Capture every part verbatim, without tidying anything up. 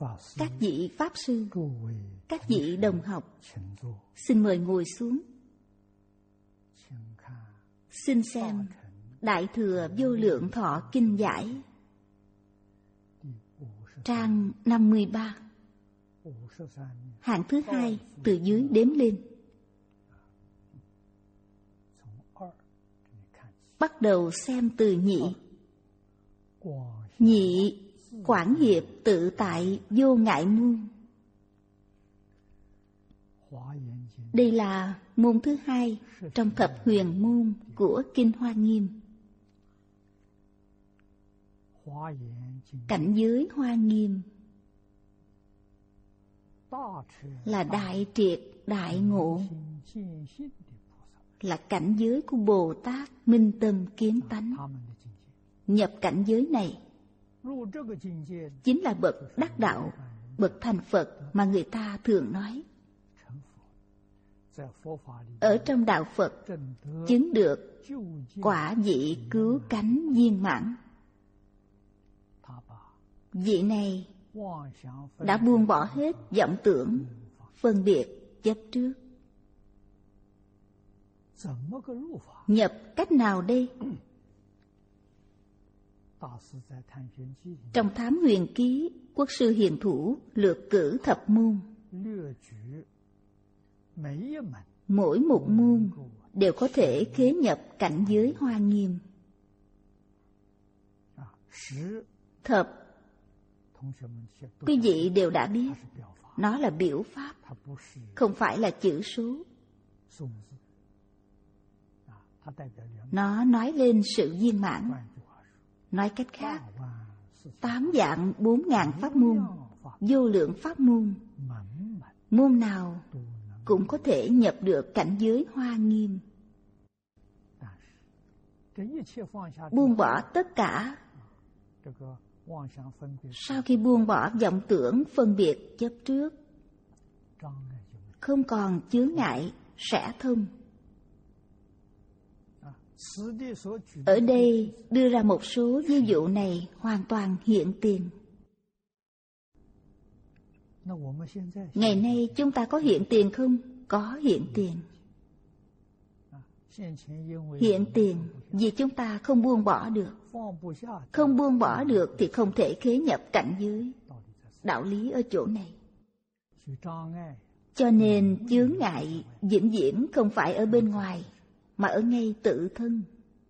các vị Pháp Sư, các vị đồng học, xin mời ngồi xuống. Xin xem Đại Thừa Vô Lượng Thọ Kinh Giải, trang năm mươi ba, hàng thứ hai từ dưới đếm lên. Bắt đầu xem từ nhị. Nhị, Quảng Hiệp Tự Tại Vô Ngại Môn. Đây là môn thứ hai trong thập huyền môn của Kinh Hoa Nghiêm. Cảnh giới Hoa Nghiêm là đại triệt đại ngộ, là cảnh giới của Bồ Tát minh tâm kiến tánh. Nhập cảnh giới này chính là bậc đắc đạo, bậc thành Phật mà người ta thường nói. Ở trong đạo Phật chứng được quả vị cứu cánh viên mãn. Vị này đã buông bỏ hết vọng tưởng, phân biệt chấp trước. Nhập cách nào đây? Trong Thám Huyền Ký, Quốc sư Hiền Thủ lược cử thập môn. Mỗi một môn đều có thể khế nhập cảnh giới Hoa Nghiêm. Thập, quý vị đều đã biết, nó là biểu pháp, không phải là chữ số. Nó nói lên sự viên mãn. Nói cách khác, tám vạn bốn ngàn pháp môn, vô lượng pháp môn, môn nào cũng có thể nhập được cảnh giới Hoa Nghiêm. Buông bỏ tất cả. Sau khi buông bỏ vọng tưởng phân biệt chấp trước, không còn chướng ngại, sẽ thông. Ở đây đưa ra một số ví dụ này hoàn toàn hiện tiền. Ngày nay chúng ta có hiện tiền không? Có hiện tiền. Hiện tiền vì chúng ta không buông bỏ được. Không buông bỏ được thì không thể khế nhập cảnh giới. Đạo lý ở chỗ này. Cho nên chướng ngại vĩnh viễn không phải ở bên ngoài, mà ở ngay tự thân.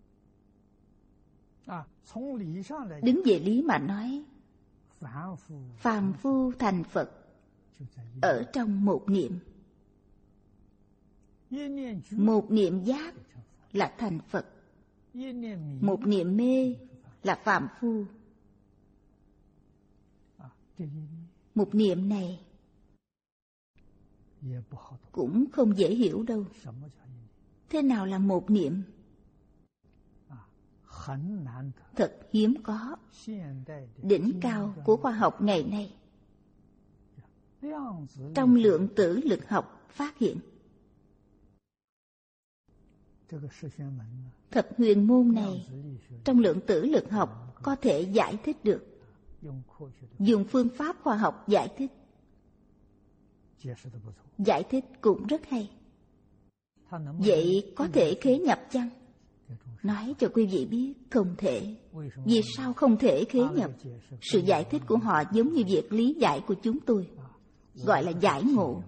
Đứng về lý mà nói, phàm phu thành Phật ở trong một niệm. Một niệm giác là thành Phật, một niệm mê là phàm phu. Một niệm này cũng không dễ hiểu đâu. Thế nào là một niệm? Thật hiếm có. Đỉnh cao của khoa học ngày nay trong lượng tử lực học phát hiện. Thập huyền môn này trong lượng tử lực học có thể giải thích được. Dùng phương pháp khoa học giải thích. Giải thích cũng rất hay. Vậy có thể khế nhập chăng? Nói cho quý vị biết, không thể. Vì sao không thể khế nhập? Sự giải thích của họ giống như việc lý giải của chúng tôi, gọi là giải ngộ.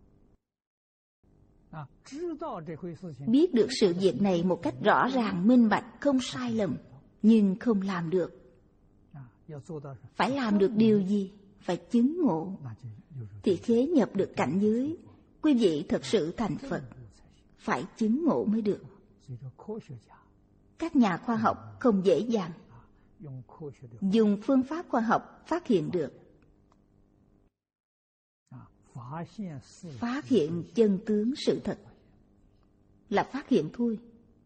Biết được sự việc này một cách rõ ràng, minh bạch, không sai lầm, nhưng không làm được. Phải làm được điều gì? Phải chứng ngộ, thì khế nhập được cảnh giới. Quý vị thật sự thành Phật, phải chứng ngộ mới được. Các nhà khoa học không dễ dàng dùng phương pháp khoa học phát hiện được. Phát hiện chân tướng sự thật là phát hiện thôi,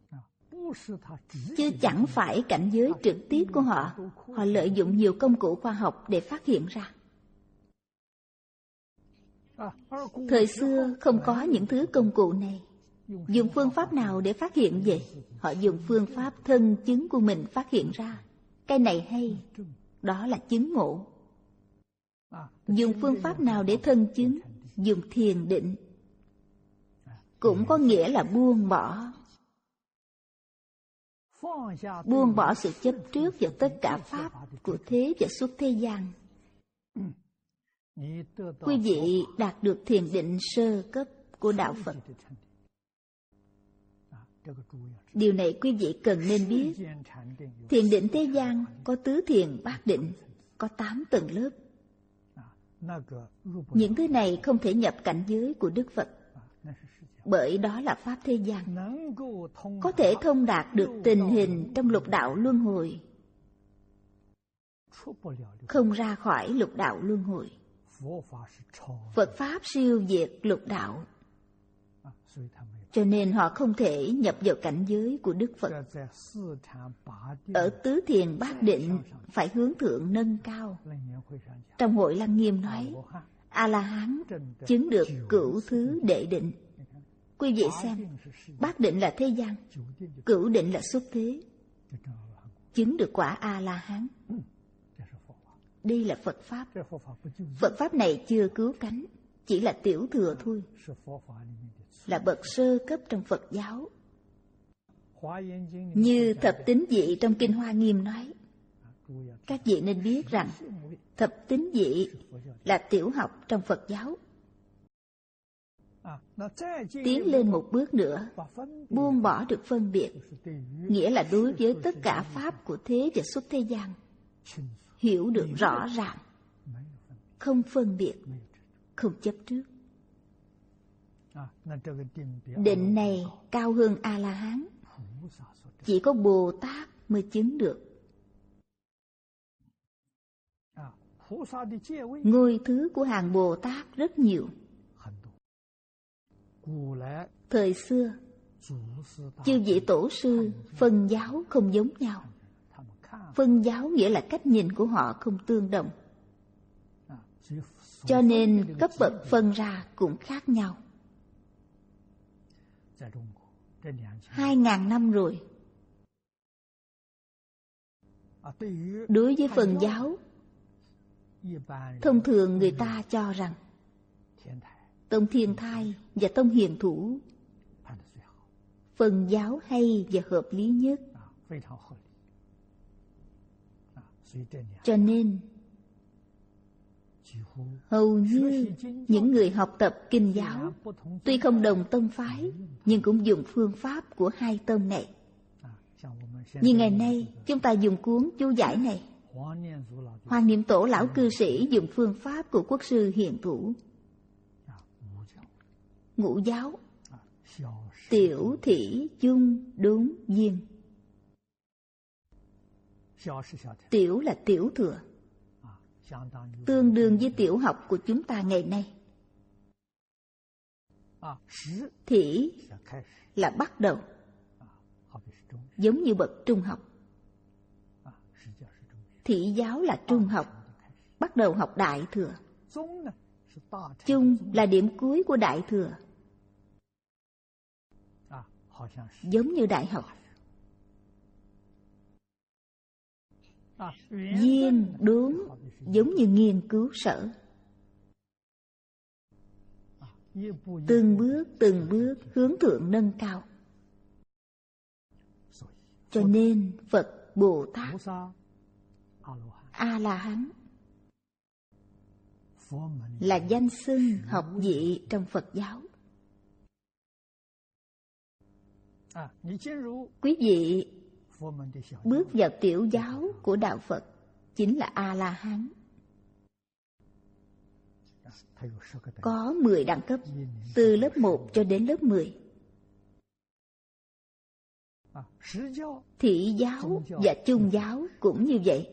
chứ chẳng phải cảnh giới trực tiếp của họ. Họ lợi dụng nhiều công cụ khoa học để phát hiện ra. Thời xưa không có những thứ công cụ này. Dùng phương pháp nào để phát hiện vậy? Họ dùng phương pháp thân chứng của mình phát hiện ra. Cái này hay, đó là chứng ngộ. Dùng phương pháp nào để thân chứng? Dùng thiền định. Cũng có nghĩa là buông bỏ. Buông bỏ sự chấp trước vào tất cả pháp của thế và xuất thế gian. Quý vị đạt được thiền định sơ cấp của Đạo Phật. Điều này quý vị cần nên biết. Thiền định thế gian có tứ thiền bát định, có tám tầng lớp. Những thứ này không thể nhập cảnh giới của Đức Phật, bởi đó là pháp thế gian. Có thể thông đạt được tình hình trong lục đạo luân hồi, không ra khỏi lục đạo luân hồi. Phật pháp siêu diệt lục đạo, cho nên họ không thể nhập vào cảnh giới của Đức Phật. Ở tứ thiền bát định phải hướng thượng nâng cao. Trong hội Lăng Nghiêm nói, A-la-hán chứng được cửu thứ đệ định. Quý vị xem, bát định là thế gian, cửu định là xuất thế. Chứng được quả A-la-hán. Đây là Phật Pháp. Phật Pháp này chưa cứu cánh, chỉ là tiểu thừa thôi, là bậc sơ cấp trong Phật giáo. Như thập tín vị trong Kinh Hoa Nghiêm nói, các vị nên biết rằng thập tín vị là tiểu học trong Phật giáo. Tiến lên một bước nữa, buông bỏ được phân biệt, nghĩa là đối với tất cả pháp của thế và xuất thế gian, hiểu được rõ ràng, không phân biệt, không chấp trước. Định này cao hơn A-la-hán, chỉ có Bồ Tát mới chứng được. Ngôi thứ của hàng Bồ Tát rất nhiều. Thời xưa, chư vị tổ sư phân giáo không giống nhau. Phân giáo nghĩa là cách nhìn của họ không tương đồng, cho nên cấp bậc phân ra cũng khác nhau. Hai ngàn năm rồi, đối với phần giáo, thông thường người ta cho rằng Tông Thiên Thai và Tông Hiền Thủ phần giáo hay và hợp lý nhất. Cho nên hầu như những người học tập kinh giáo tuy không đồng tông phái, nhưng cũng dùng phương pháp của hai tông này. Như ngày nay chúng ta dùng cuốn chú giải này, Hoàng Niệm Tổ lão cư sĩ dùng phương pháp của Quốc sư Hiền Thủ. Ngũ giáo, tiểu thị chung đốn viên. Tiểu là tiểu thừa, tương đương với tiểu học của chúng ta ngày nay. Thị là bắt đầu, giống như bậc trung học. Thị giáo là trung học, bắt đầu học đại thừa. Chung là điểm cuối của đại thừa, giống như đại học. Viên đốn giống như nghiên cứu sở. Từng bước từng bước hướng thượng nâng cao. Cho nên Phật, Bồ Tát, A-la-hán là danh xưng học vị trong Phật giáo. Quý vị bước vào tiểu giáo của đạo Phật chính là A-la-hán. Có mười đẳng cấp, từ lớp một cho đến lớp mười. Thị giáo và trung giáo cũng như vậy.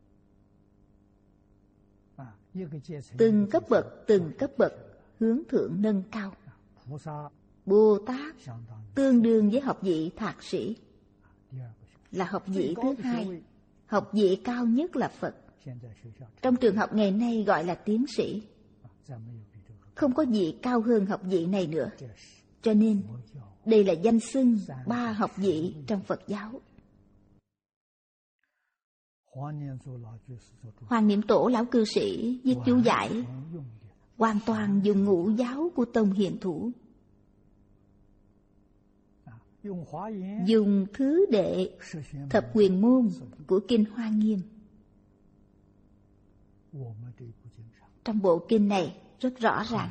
Từng cấp bậc, từng cấp bậc hướng thượng nâng cao. Bồ Tát tương đương với học vị thạc sĩ, là học vị thứ hai. Học vị cao nhất là Phật. Trong trường học ngày nay gọi là tiến sĩ. Không có vị cao hơn học vị này nữa. Cho nên đây là danh xưng ba học vị trong Phật giáo. Hoàng Niệm Tổ lão cư sĩ viết chú giải hoàn toàn dùng ngũ giáo của Tông Hiền Thủ, dùng thứ đệ thập huyền môn của Kinh Hoa Nghiêm. Trong bộ kinh này rất rõ ràng.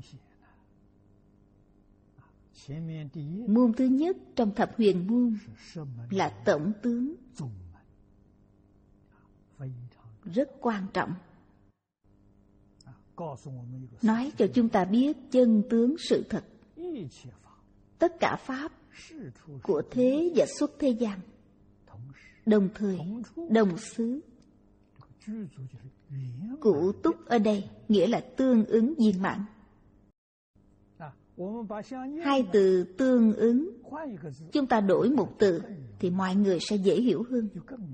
Môn thứ nhất trong thập huyền môn là tổng tướng, rất quan trọng, nói cho chúng ta biết chân tướng sự thật. Tất cả pháp của thế và xuất thế gian đồng thời, đồng xứ. Cụ túc ở đây nghĩa là tương ứng viên mãn. Hai từ tương ứng, chúng ta đổi một từ thì mọi người sẽ dễ hiểu hơn.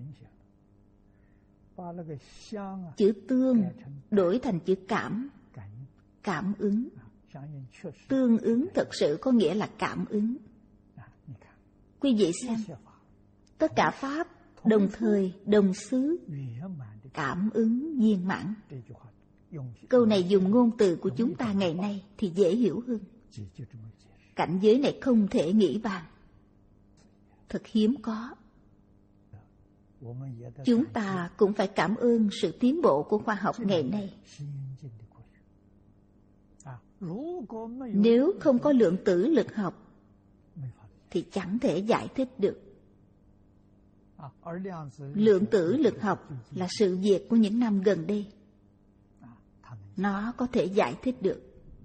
Chữ tương đổi thành chữ cảm, cảm ứng. Tương ứng thật sự có nghĩa là cảm ứng. Quý vị xem, tất cả pháp đồng thời, đồng xứ, cảm ứng viên mãn. Câu này dùng ngôn từ của chúng ta ngày nay thì dễ hiểu hơn. Cảnh giới này không thể nghĩ bàn, thật hiếm có. Chúng ta cũng phải cảm ơn sự tiến bộ của khoa học ngày nay. Nếu không có lượng tử lực học thì chẳng thể giải thích được. Lượng tử lực học là sự việc của những năm gần đây. Nó có thể giải thích được.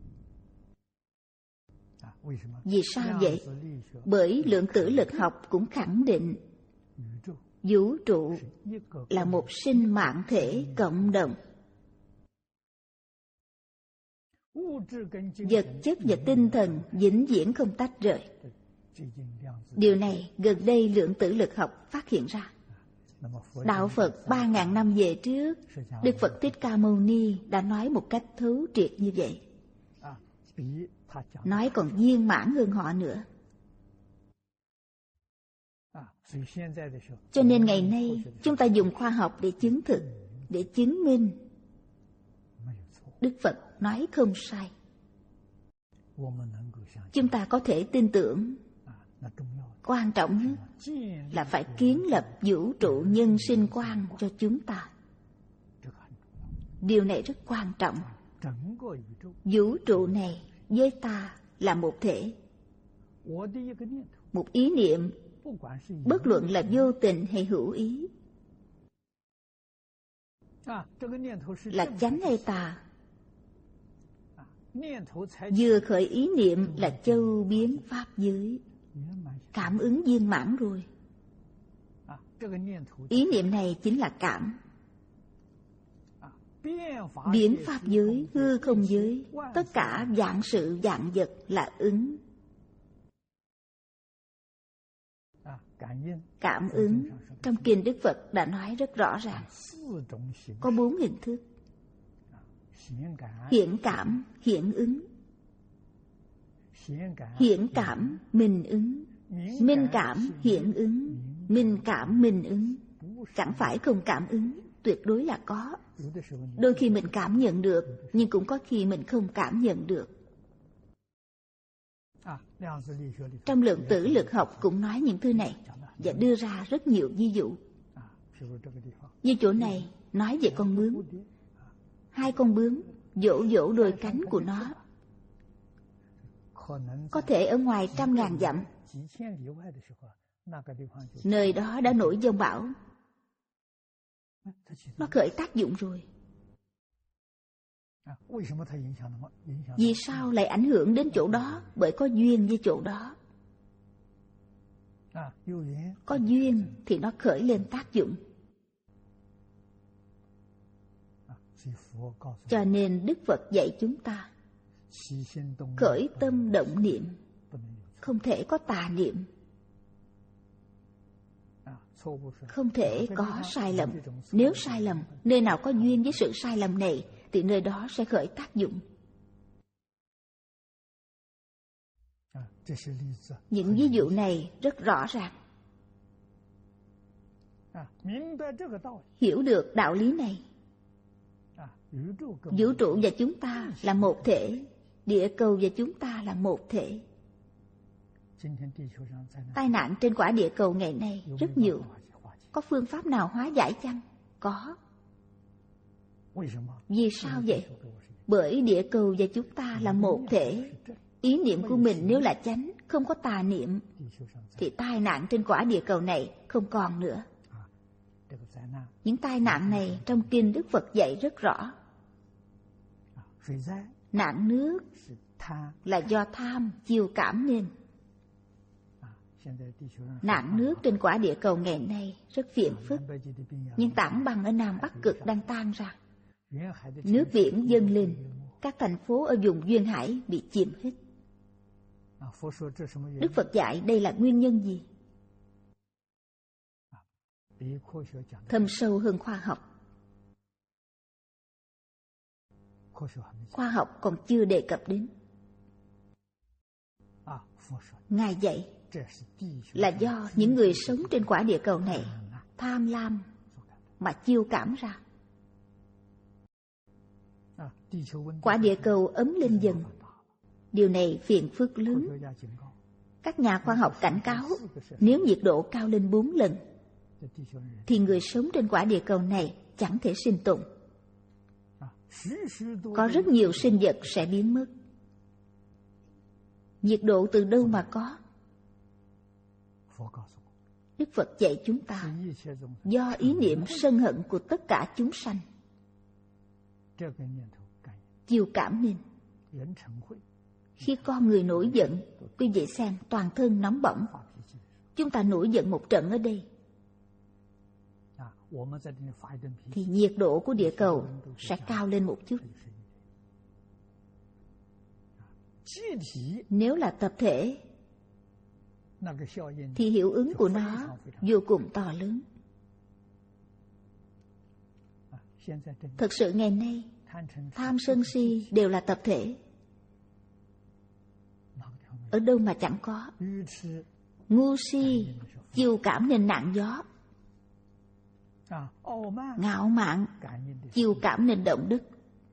Vì sao vậy? Bởi lượng tử lực học cũng khẳng định vũ trụ là một sinh mạng thể cộng đồng. Vật chất và tinh thần vĩnh viễn không tách rời. Điều này gần đây lượng tử lực học phát hiện ra. Đạo Phật ba ngàn năm về trước, Đức Phật Thích Ca Mâu Ni đã nói một cách thấu triệt như vậy. Nói còn viên mãn hơn họ nữa. Cho nên ngày nay chúng ta dùng khoa học để chứng thực, để chứng minh. Đức Phật nói không sai. Chúng ta có thể tin tưởng. Quan trọng nhất là phải kiến lập vũ trụ nhân sinh quan cho chúng ta. Điều này rất quan trọng. Vũ trụ này với ta là một thể. Một ý niệm, bất luận là vô tình hay hữu ý, là chánh hay tà, vừa khởi ý niệm là châu biến pháp giới. Cảm ứng viên mãn rồi. Ý niệm này chính là cảm. Biến pháp giới, hư không giới, tất cả vạn sự vạn vật là ứng. Cảm ứng trong kinh Đức Phật đã nói rất rõ ràng. Có bốn hình thức: hiện cảm, hiện ứng; hiện cảm, minh ứng; minh cảm, hiện ứng; minh cảm, minh ứng. Chẳng phải không cảm ứng, tuyệt đối là có. Đôi khi mình cảm nhận được, nhưng cũng có khi mình không cảm nhận được. Trong lượng tử lực học cũng nói những thứ này và đưa ra rất nhiều ví dụ. Như chỗ này nói về con bướm. Hai con bướm vỗ vỗ đôi cánh của nó. Có thể ở ngoài trăm ngàn dặm, nơi đó đã nổi giông bão. Nó khởi tác dụng rồi. Vì sao lại ảnh hưởng đến chỗ đó? Bởi có duyên với chỗ đó. Có duyên thì nó khởi lên tác dụng. Cho nên Đức Phật dạy chúng ta khởi tâm động niệm, không thể có tà niệm, không thể có sai lầm. Nếu sai lầm, nơi nào có duyên với sự sai lầm này thì nơi đó sẽ khởi tác dụng. Những ví dụ này rất rõ ràng. Hiểu được đạo lý này, vũ trụ và chúng ta là một thể, địa cầu và chúng ta là một thể. Tai nạn trên quả địa cầu ngày nay rất nhiều. Có phương pháp nào hóa giải chăng? Có. Vì sao vậy? Bởi địa cầu và chúng ta là một thể. Ý niệm của mình nếu là chánh, không có tà niệm, thì tai nạn trên quả địa cầu này không còn nữa. Những tai nạn này trong kinh Đức Phật dạy rất rõ. Nạn nước là do tham chiêu cảm nên. Nạn nước trên quả địa cầu ngày nay rất phiền phức. Những tảng băng ở Nam Bắc Cực đang tan ra. Nước biển dâng lên, các thành phố ở vùng duyên hải bị chìm hết. Đức Phật dạy đây là nguyên nhân gì? Thâm sâu hơn khoa học. Khoa học còn chưa đề cập đến. Ngài dạy là do những người sống trên quả địa cầu này tham lam mà chiêu cảm ra. Quả địa cầu ấm lên dần. Điều này phiền phức lớn. Các nhà khoa học cảnh cáo, nếu nhiệt độ cao lên bốn lần, thì người sống trên quả địa cầu này chẳng thể sinh tồn. Có rất nhiều sinh vật sẽ biến mất. Nhiệt độ từ đâu mà có? Đức Phật dạy chúng ta, do ý niệm sân hận của tất cả chúng sanh chiêu cảm nên. Khi con người nổi giận, quý vị xem toàn thân nóng bỏng. Chúng ta nổi giận một trận ở đây, thì nhiệt độ của địa cầu sẽ cao lên một chút. Nếu là tập thể, thì hiệu ứng của nó vô cùng to lớn. Thực sự ngày nay, tham sân si đều là tập thể. Ở đâu mà chẳng có. Ngu si chiêu cảm nên nạn gió. Ngạo mạn chiêu cảm nên động đất.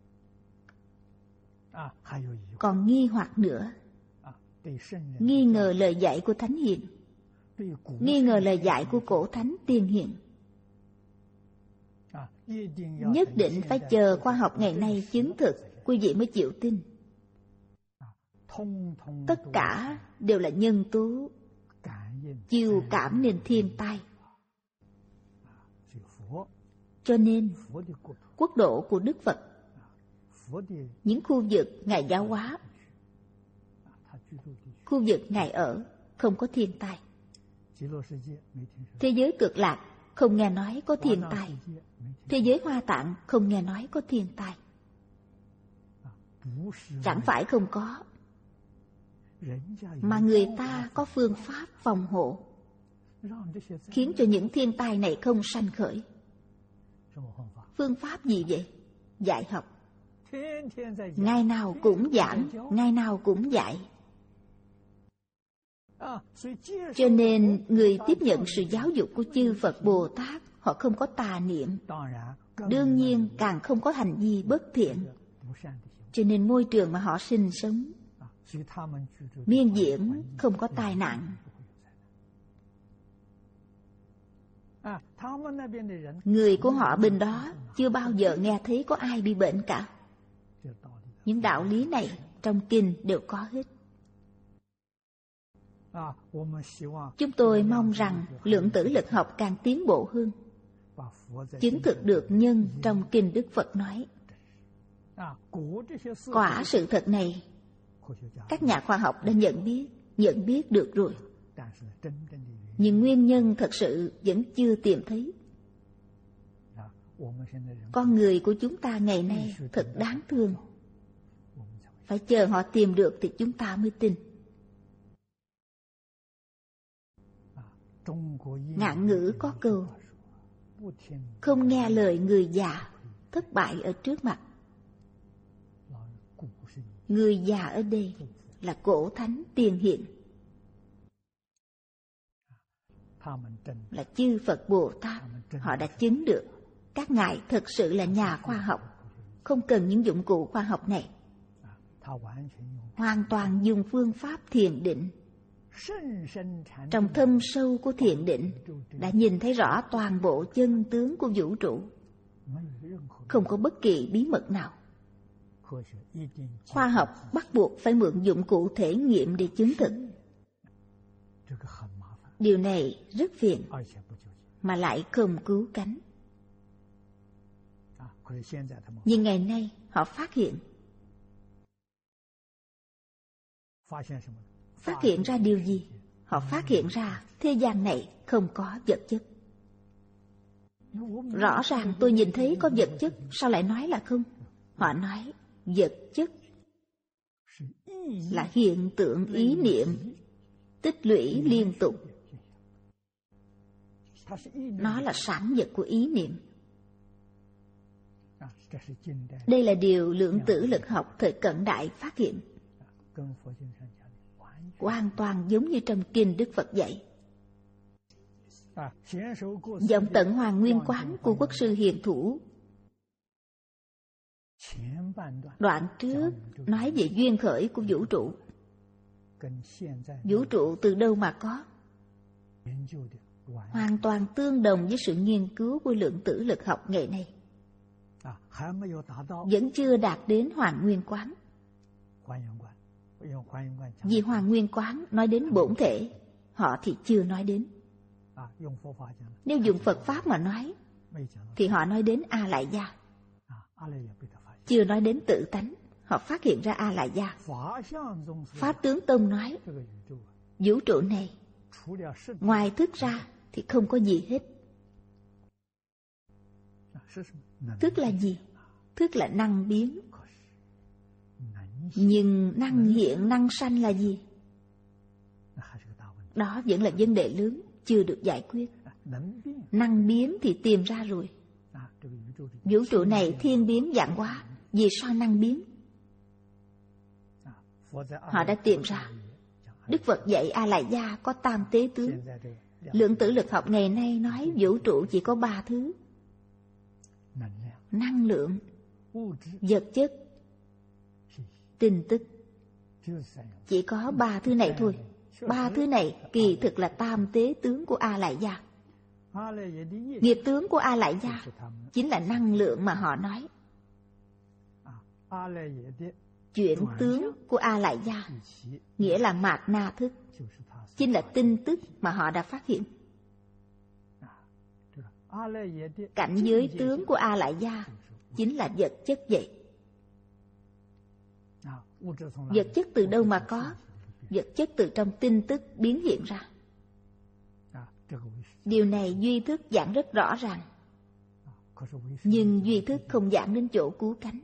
Còn nghi hoặc nữa, nghi ngờ lời dạy của Thánh Hiền, nghi ngờ lời dạy của cổ Thánh Tiên Hiền. Nhất định phải chờ khoa học ngày nay chứng thực, quý vị mới chịu tin. Tất cả đều là nhân tố chiêu cảm nên thiên tai. Cho nên quốc độ của Đức Phật, những khu vực Ngài giáo hóa, khu vực Ngài ở không có thiên tai. Thế giới Cực Lạc không nghe nói có thiên tai. Thế giới Hoa Tạng không nghe nói có thiên tai. Chẳng phải không có, mà người ta có phương pháp phòng hộ, khiến cho những thiên tai này không sanh khởi. Phương pháp gì vậy? Dạy học. Ngày nào cũng giảng, ngày nào cũng dạy. Cho nên người tiếp nhận sự giáo dục của chư Phật Bồ Tát, họ không có tà niệm, đương nhiên càng không có hành vi bất thiện. Cho nên môi trường mà họ sinh sống miên diễn không có tai nạn. Người của họ bên đó chưa bao giờ nghe thấy có ai bị bệnh cả. Những đạo lý này trong kinh đều có hết. Chúng tôi mong rằng lượng tử lực học càng tiến bộ hơn, chứng thực được nhân trong kinh Đức Phật nói. Quả sự thật này, các nhà khoa học đã nhận biết, nhận biết được rồi. Nhưng nguyên nhân thật sự vẫn chưa tìm thấy. Con người của chúng ta ngày nay thật đáng thương. Phải chờ họ tìm được thì chúng ta mới tin. Ngạn ngữ có câu, không nghe lời người già, thất bại ở trước mặt. Người già ở đây là cổ Thánh Tiên Hiền. là chư Phật Bồ Tát, họ đã chứng được. Các ngài thực sự là nhà khoa học, không cần những dụng cụ khoa học này. Hoàn toàn dùng phương pháp thiền định. Trong thâm sâu của thiền định đã nhìn thấy rõ toàn bộ chân tướng của vũ trụ, không có bất kỳ bí mật nào. Khoa học bắt buộc phải mượn dụng cụ thể nghiệm để chứng thực. Điều này rất phiền, mà lại không cứu cánh. Nhưng ngày nay họ phát hiện Phát hiện ra điều gì? Họ phát hiện ra thế gian này không có vật chất. Rõ ràng tôi nhìn thấy có vật chất, sao lại nói là không? Họ nói vật chất là hiện tượng ý niệm tích lũy liên tục. Nó là sản vật của ý niệm. Đây là điều lượng tử lực học thời cận đại phát hiện, hoàn toàn giống như trong kinh Đức Phật dạy. Dòng tận Hoàng Nguyên Quán của Quốc sư Hiền Thủ đoạn trước nói về duyên khởi của vũ trụ. Vũ trụ từ đâu mà có? Hoàn toàn tương đồng với sự nghiên cứu của lượng tử lực học ngày nay. Vẫn chưa đạt đến Hoàng Nguyên Quán. Vì Hoàng Nguyên Quán nói đến bổn thể, họ thì chưa nói đến. Nếu dùng Phật Pháp mà nói, thì họ nói đến A Lại Gia, chưa nói đến tự tánh. Họ phát hiện ra A Lại Gia. Pháp Tướng Tông nói vũ trụ này ngoài thức ra thì không có gì hết. Thức là gì? Thức là năng biến. Nhưng năng hiện, năng sanh là gì? Đó vẫn là vấn đề lớn, chưa được giải quyết. Năng biến thì tìm ra rồi. Vũ trụ này thiên biến vạn hóa, vì sao năng biến? Họ đã tìm ra. Đức Phật dạy A Lại Gia có tam tế tướng. Lượng tử lực học ngày nay nói vũ trụ chỉ có ba thứ: năng lượng, vật chất, tin tức. Chỉ có ba thứ này thôi. Ba thứ này kỳ thực là tam tế tướng của A Lại Gia. Nghiệp tướng của A Lại Gia chính là năng lượng mà họ nói. Chuyển tướng của A Lại Gia nghĩa là mạt na thức, chính là tin tức mà họ đã phát hiện. Cảnh giới tướng của A Lại Gia chính là vật chất vậy. Vật chất từ đâu mà có? Vật chất từ trong tin tức biến hiện ra. Điều này duy thức giảng rất rõ ràng. Nhưng duy thức không giảng đến chỗ cứu cánh.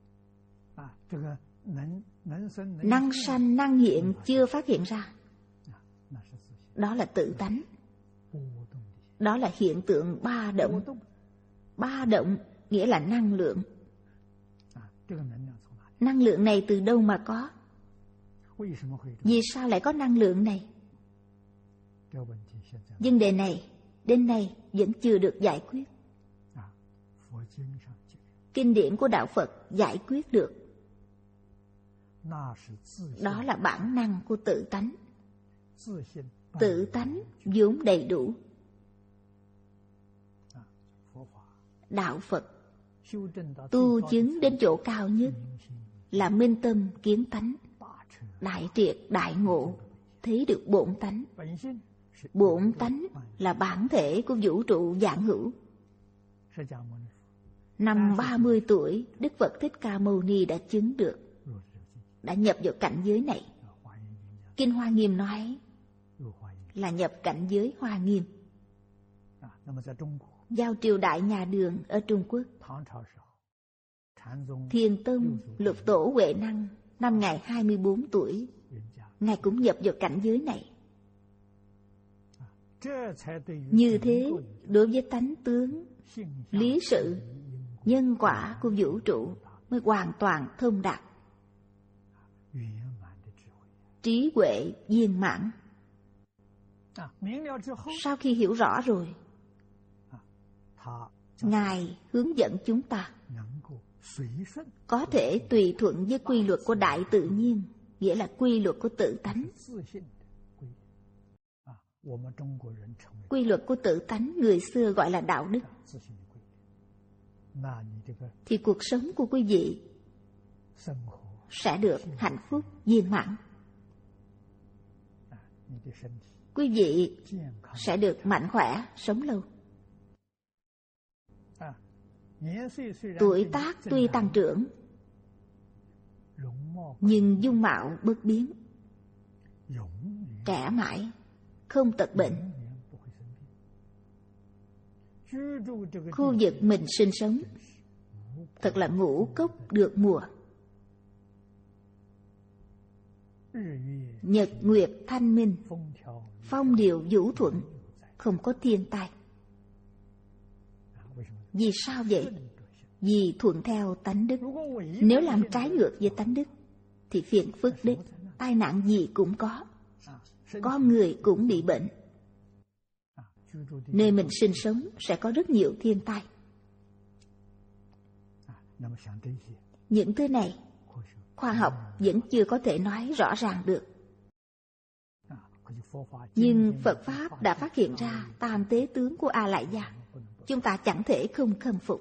Năng sanh, năng hiện chưa phát hiện ra. Đó là tự tánh. Đó là hiện tượng ba động. Ba động nghĩa là năng lượng. Năng lượng này từ đâu mà có? Vì sao lại có năng lượng này? Vấn đề này đến nay vẫn chưa được giải quyết. Kinh điển của Đạo Phật giải quyết được. Đó là bản năng của tự tánh. Tự tánh vốn đầy đủ. Đạo Phật tu chứng đến chỗ cao nhất là minh tâm kiến tánh, đại triệt đại ngộ, thấy được bổn tánh. Bổn tánh là bản thể của vũ trụ vạn hữu. Năm ba mươi tuổi, Đức Phật Thích Ca Mâu Ni đã chứng được, đã nhập vào cảnh giới này. Kinh Hoa Nghiêm nói là nhập cảnh giới Hoa Nghiêm. Vào triều đại nhà Đường ở Trung Quốc, Thiền Tông Lục Tổ Huệ Năng năm Ngài hai mươi bốn tuổi, Ngài cũng nhập vào cảnh giới này. Như thế, đối với tánh tướng, lý sự, nhân quả của vũ trụ mới hoàn toàn thông đạt. Trí huệ viên mãn. Sau khi hiểu rõ rồi, Ngài hướng dẫn chúng ta có thể tùy thuận với quy luật của đại tự nhiên, nghĩa là quy luật của tự tánh. Quy luật của tự tánh người xưa gọi là đạo đức. Thì cuộc sống của quý vị sẽ được hạnh phúc viên mãn. Quý vị sẽ được mạnh khỏe, sống lâu. Tuổi tác tuy tăng trưởng, nhưng dung mạo bất biến, trẻ mãi, không tật bệnh. Khu vực mình sinh sống thật là ngũ cốc được mùa. Nhật nguyệt thanh minh, phong điều vũ thuận, không có thiên tai. Vì sao vậy? Vì thuận theo tánh đức. Nếu làm trái ngược với tánh đức thì phiền phức đấy, tai nạn gì cũng có. Con người cũng bị bệnh. Nơi mình sinh sống sẽ có rất nhiều thiên tai. Những thứ này khoa học vẫn chưa có thể nói rõ ràng được. Nhưng Phật Pháp đã phát hiện ra tam tế tướng của A Lại Gia. Chúng ta chẳng thể không khâm phục.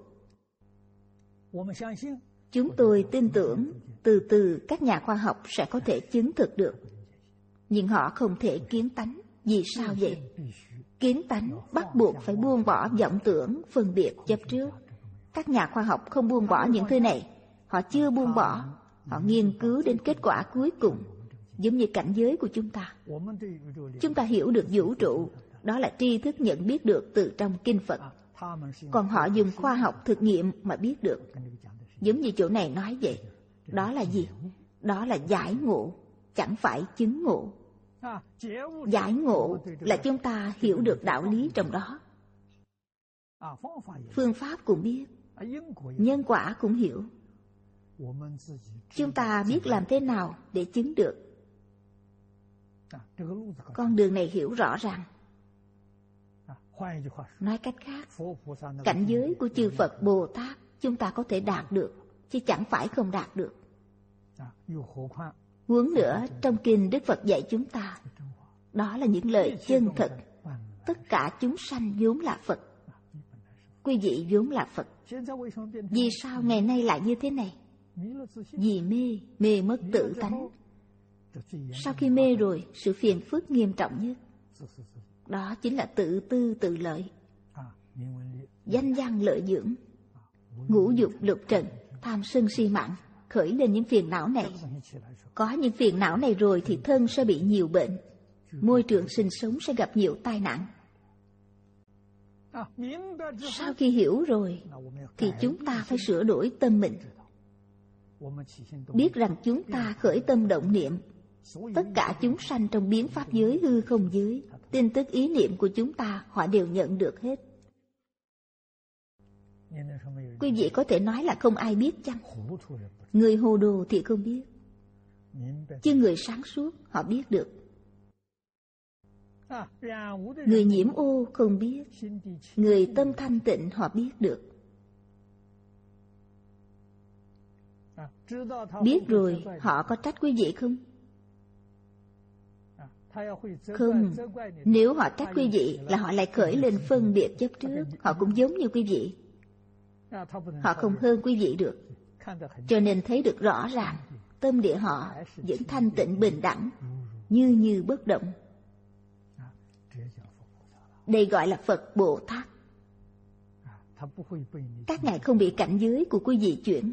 Chúng tôi tin tưởng từ từ các nhà khoa học sẽ có thể chứng thực được. Nhưng họ không thể kiến tánh. Vì sao vậy? Kiến tánh bắt buộc phải buông bỏ vọng tưởng, phân biệt, chấp trước. Các nhà khoa học không buông bỏ những thứ này. Họ chưa buông bỏ. Họ nghiên cứu đến kết quả cuối cùng. Giống như cảnh giới của chúng ta. Chúng ta hiểu được vũ trụ, đó là tri thức nhận biết được từ trong kinh Phật. Còn họ dùng khoa học thực nghiệm mà biết được. Giống như chỗ này nói vậy. Đó là gì? Đó là giải ngộ, chẳng phải chứng ngộ. Giải ngộ là chúng ta hiểu được đạo lý trong đó. Phương pháp cũng biết, nhân quả cũng hiểu. Chúng ta biết làm thế nào để chứng được. Con đường này hiểu rõ ràng. Nói cách khác, cảnh giới của chư Phật Bồ Tát chúng ta có thể đạt được, chứ chẳng phải không đạt được. Huống nữa, trong kinh Đức Phật dạy chúng ta, đó là những lời chân thật. Tất cả chúng sanh vốn là Phật. Quý vị vốn là Phật. Vì sao ngày nay lại như thế này? Vì mê, mê mất tự tánh. Sau khi mê rồi, sự phiền phức nghiêm trọng nhất đó chính là tự tư tự lợi, danh văn lợi dưỡng, ngũ dục lục trần, tham sân si mạng, khởi lên những phiền não này. Có những phiền não này rồi thì thân sẽ bị nhiều bệnh, môi trường sinh sống sẽ gặp nhiều tai nạn. Sau khi hiểu rồi thì chúng ta phải sửa đổi tâm mình. Biết rằng chúng ta khởi tâm động niệm, tất cả chúng sanh trong biến pháp giới hư không giới, tin tức ý niệm của chúng ta họ đều nhận được hết. Quý vị có thể nói là không ai biết chăng? Người hồ đồ thì không biết, chứ người sáng suốt họ biết được. Người nhiễm ô không biết, người tâm thanh tịnh họ biết được. Biết rồi họ có trách quý vị không? Không. Nếu họ trách quý vị là họ lại khởi lên phân biệt chấp trước. Họ cũng giống như quý vị. Họ không hơn quý vị được. Cho nên thấy được rõ ràng, tâm địa họ vẫn thanh tịnh bình đẳng, như như bất động. Đây gọi là Phật Bồ Tát. Các ngài không bị cảnh giới của quý vị chuyển.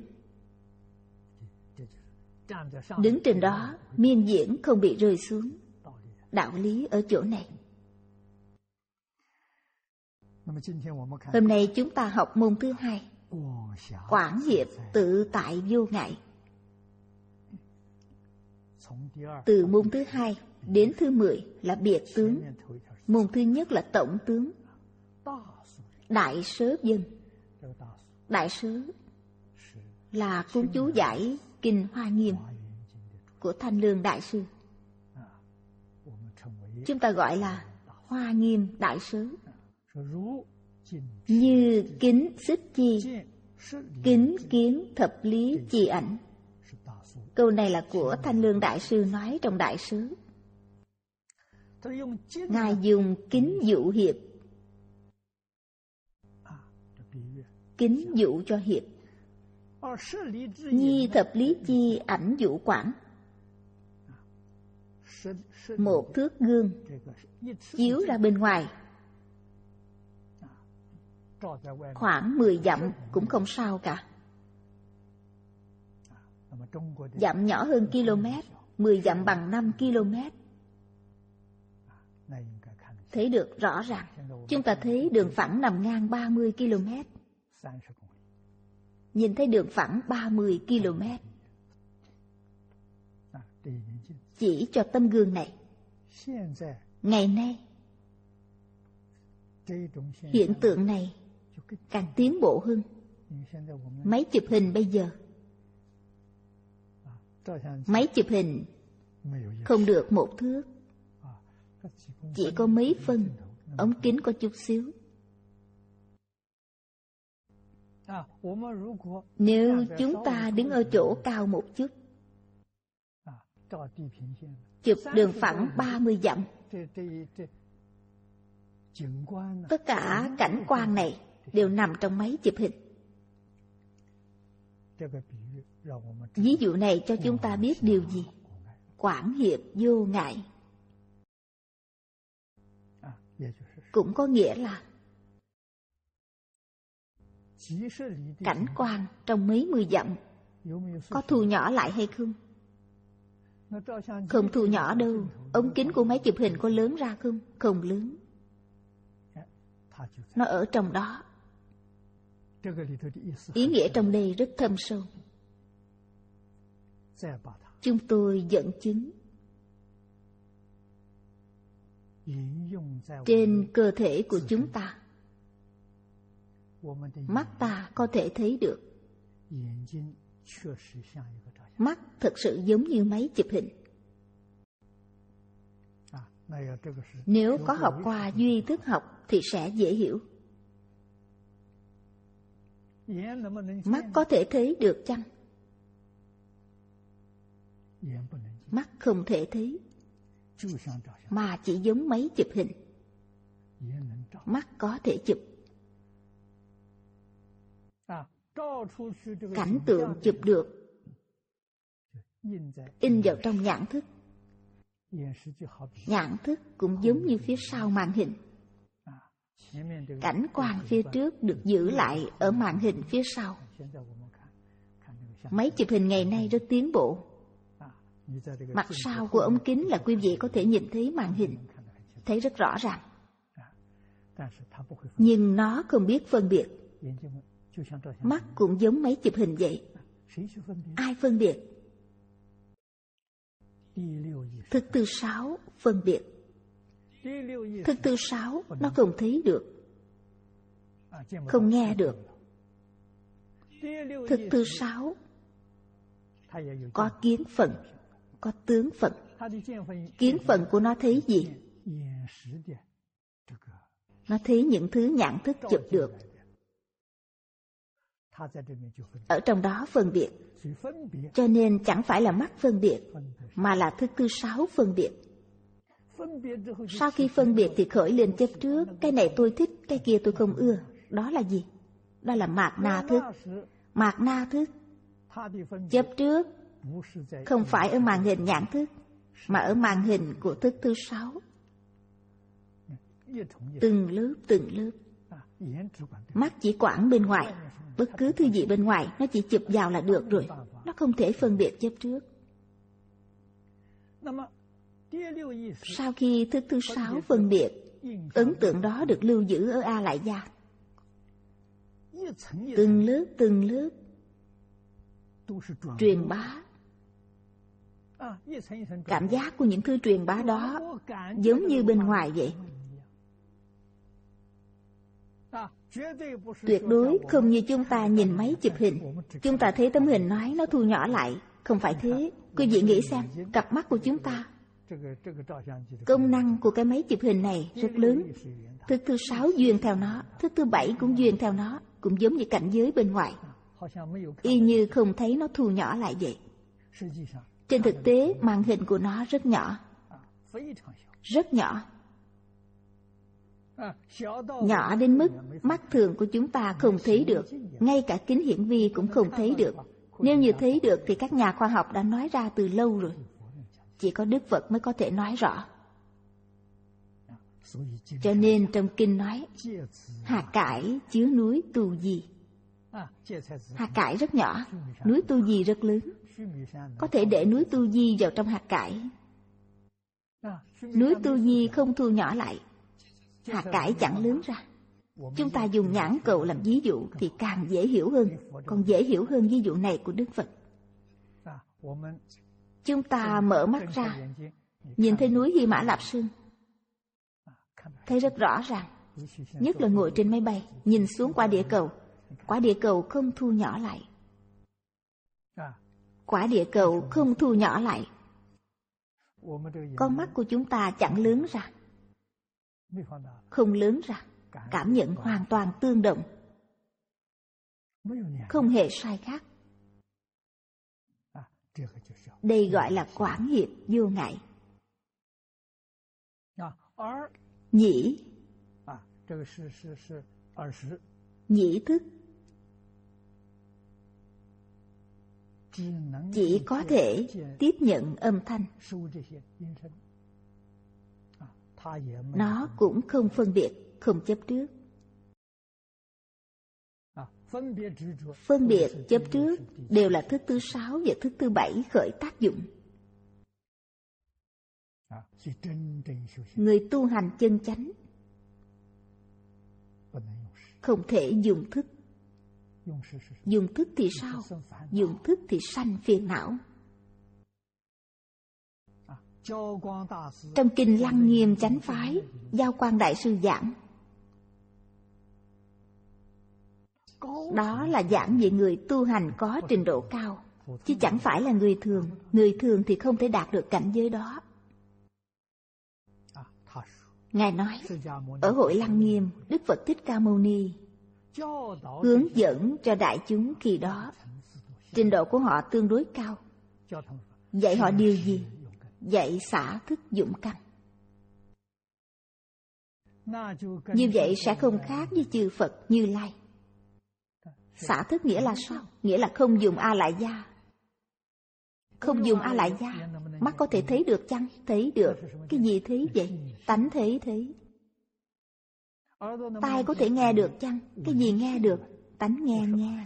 Đứng trên đó, miên diễn không bị rơi xuống. Đạo lý ở chỗ này. Hôm nay chúng ta học môn thứ hai, Quảng Hiệp tự tại vô ngại. Từ môn thứ hai đến thứ mười là biệt tướng. Môn thứ nhất là tổng tướng. Đại sớ dân. Đại sớ là cuốn chú giải Kinh Hoa Nghiêm của Thanh Lương Đại Sư. Chúng ta gọi là Hoa Nghiêm Đại Sớ. Như kính xích chi, kính kiến thập lý chi ảnh. Câu này là của Thanh Lương Đại Sư nói trong Đại Sớ. Ngài dùng kính dụ hiệp, kính dụ cho hiệp. Nhi thập lý chi ảnh dụ quảng. Một thước gương chiếu ra bên ngoài, khoảng mười dặm cũng không sao cả. Dặm nhỏ hơn km, mười dặm bằng năm km. Thấy được rõ ràng. Chúng ta thấy đường phẳng nằm ngang ba mươi km. Nhìn thấy đường phẳng ba mươi km. Chỉ cho tấm gương này. Ngày nay, hiện tượng này càng tiến bộ hơn. Máy chụp hình bây giờ, máy chụp hình không được một thước, chỉ có mấy phân, ống kính có chút xíu. Nếu chúng ta đứng ở chỗ cao một chút, chụp đường phẳng ba mươi dặm, tất cả cảnh quan này đều nằm trong máy chụp hình. Ví dụ này cho chúng ta biết điều gì? Quảng hiệp vô ngại. Cũng có nghĩa là cảnh quan trong mấy mươi dặm có thu nhỏ lại hay không? Không thu nhỏ đâu. Ống kính của máy chụp hình có lớn ra không? Không lớn. Nó ở trong đó. Ý nghĩa trong đây rất thâm sâu. Chúng tôi dẫn chứng trên cơ thể của chúng ta. Mắt ta có thể thấy được. Mắt thực sự giống như máy chụp hình. Nếu có học qua duy thức học thì sẽ dễ hiểu. Mắt có thể thấy được chăng? Mắt không thể thấy, mà chỉ giống máy chụp hình. Mắt có thể chụp. Cảnh tượng chụp được in vào trong nhãn thức. Nhãn thức cũng giống như phía sau màn hình. Cảnh quan phía trước được giữ lại ở màn hình phía sau. Máy chụp hình ngày nay rất tiến bộ. Mặt sau của ống kính là quý vị có thể nhìn thấy màn hình, thấy rất rõ ràng. Nhưng nó không biết phân biệt. Mắt cũng giống máy chụp hình vậy. Ai phân biệt? Thức thứ sáu phân biệt. Thức thứ sáu nó không thấy được, không nghe được. Thức thứ sáu có kiến phận, có tướng phận. Kiến phận của nó thấy gì? Nó thấy những thứ nhãn thức chụp được. Ở trong đó phân biệt. Cho nên chẳng phải là mắt phân biệt, mà là thức thứ sáu phân biệt. Sau khi phân biệt thì khởi lên chấp trước. Cái này tôi thích, cái kia tôi không ưa. Đó là gì? Đó là mạt na thức. Mạt na thức chấp trước không phải ở màn hình nhãn thức, mà ở màn hình của thức thứ sáu. Từng lớp từng lớp. Mắt chỉ quản bên ngoài. Bất cứ thứ gì bên ngoài nó chỉ chụp vào là được rồi. Nó không thể phân biệt chấp trước. Sau khi thức thứ sáu phân biệt, ấn tượng đó được lưu giữ ở A Lại Gia. Từng lớp từng lớp truyền bá. Cảm giác của những thứ truyền bá đó giống như bên ngoài vậy. Tuyệt đối không như chúng ta nhìn máy chụp hình. Chúng ta thấy tấm hình nói nó thu nhỏ lại. Không phải thế. Quý vị nghĩ xem, cặp mắt của chúng ta Công năng của cái máy chụp hình này rất lớn. Thức thứ sáu duyên theo nó, thức thứ bảy cũng duyên theo nó, cũng giống như cảnh giới bên ngoài, y như không thấy nó thu nhỏ lại vậy. Trên thực tế, màn hình của nó rất nhỏ, rất nhỏ. Nhỏ đến mức mắt thường của chúng ta không thấy được, ngay cả kính hiển vi cũng không thấy được. Nếu như thấy được thì các nhà khoa học đã nói ra từ lâu rồi. Chỉ có Đức Phật mới có thể nói rõ. Cho nên trong kinh nói, Hà Cải chứa núi Tu Di. Hà Cải rất nhỏ, núi Tu Di rất lớn. Có thể để núi Tu Di vào trong hạt cải. Núi Tu Di không thu nhỏ lại, hạt cải chẳng lớn ra. Chúng ta dùng nhãn cầu làm ví dụ thì càng dễ hiểu hơn, còn dễ hiểu hơn ví dụ này của Đức Phật. Chúng ta mở mắt ra, nhìn thấy núi Hy Mã Lạp Sơn, thấy rất rõ ràng. Nhất là ngồi trên máy bay, nhìn xuống quả địa cầu, quả địa cầu không thu nhỏ lại. Quả địa cầu không thu nhỏ lại. Con mắt của chúng ta chẳng lớn ra, không lớn ra, cảm nhận hoàn toàn tương đồng, không hề sai khác. Đây gọi là quảng hiệp vô ngại. Nhĩ, nhĩ thức, chỉ có thể tiếp nhận âm thanh. Nó cũng không phân biệt, không chấp trước. Phân biệt, chấp trước đều là thức thứ sáu và thức thứ bảy khởi tác dụng. Người tu hành chân chánh không thể dùng thức. Dùng thức thì sao? Dùng thức thì sanh phiền não. Trong kinh Lăng Nghiêm Chánh Phái, Giao Quang Đại Sư giảng, đó là giảng về người tu hành có trình độ cao, chứ chẳng phải là người thường. Người thường thì không thể đạt được cảnh giới đó. Ngài nói, ở hội Lăng Nghiêm, Đức Phật Thích Ca Mâu Ni hướng dẫn cho đại chúng khi đó, trình độ của họ tương đối cao. Dạy họ điều gì? Dạy xả thức dụng căn. Như vậy sẽ không khác với chư Phật Như Lai. Xả thức nghĩa là sao? Nghĩa là không dùng A Lại Gia. Không dùng A Lại Gia, mắt có thể thấy được chăng? Thấy được. Cái gì thấy vậy? Tánh thấy thấy. Tai có thể nghe được chăng? Cái gì nghe được? Tánh nghe nghe.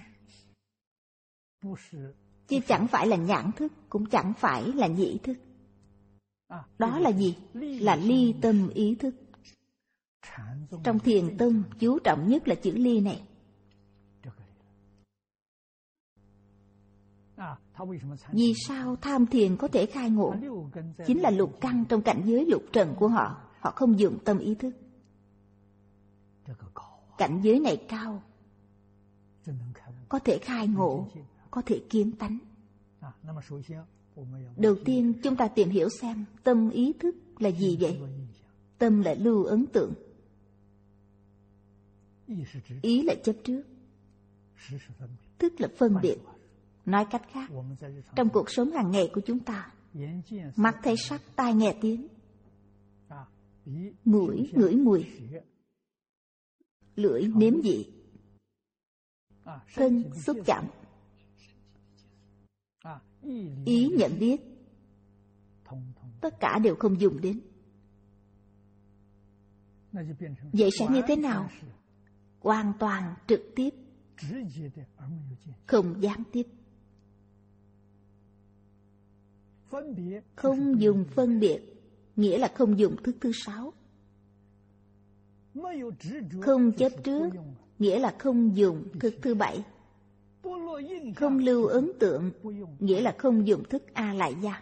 Chứ chẳng phải là nhãn thức, cũng chẳng phải là nhĩ thức. Đó là gì? Là ly tâm ý thức. Trong Thiền Tông chú trọng nhất là chữ ly này. Vì sao tham thiền có thể khai ngộ? Chính là lục căn trong cảnh giới lục trần của họ. Họ không dùng tâm ý thức. Cảnh giới này cao, có thể khai ngộ, có thể kiến tánh. Đầu tiên chúng ta tìm hiểu xem tâm ý thức là gì vậy? Tâm là lưu ấn tượng, ý là chấp trước, thức là phân biệt. Nói cách khác, trong cuộc sống hàng ngày của chúng ta, mắt thấy sắc, tai nghe tiếng, mũi ngửi mùi, lưỡi nếm vị, thân xúc chạm, ý nhận biết, tất cả đều không dùng đến. Vậy sẽ như thế nào? Hoàn toàn trực tiếp, không gián tiếp. Không dùng phân biệt, nghĩa là không dùng thức thứ sáu. Không chấp trước, nghĩa là không dùng thức thứ bảy. Không lưu ấn tượng, nghĩa là không dùng thức A Lại Gia.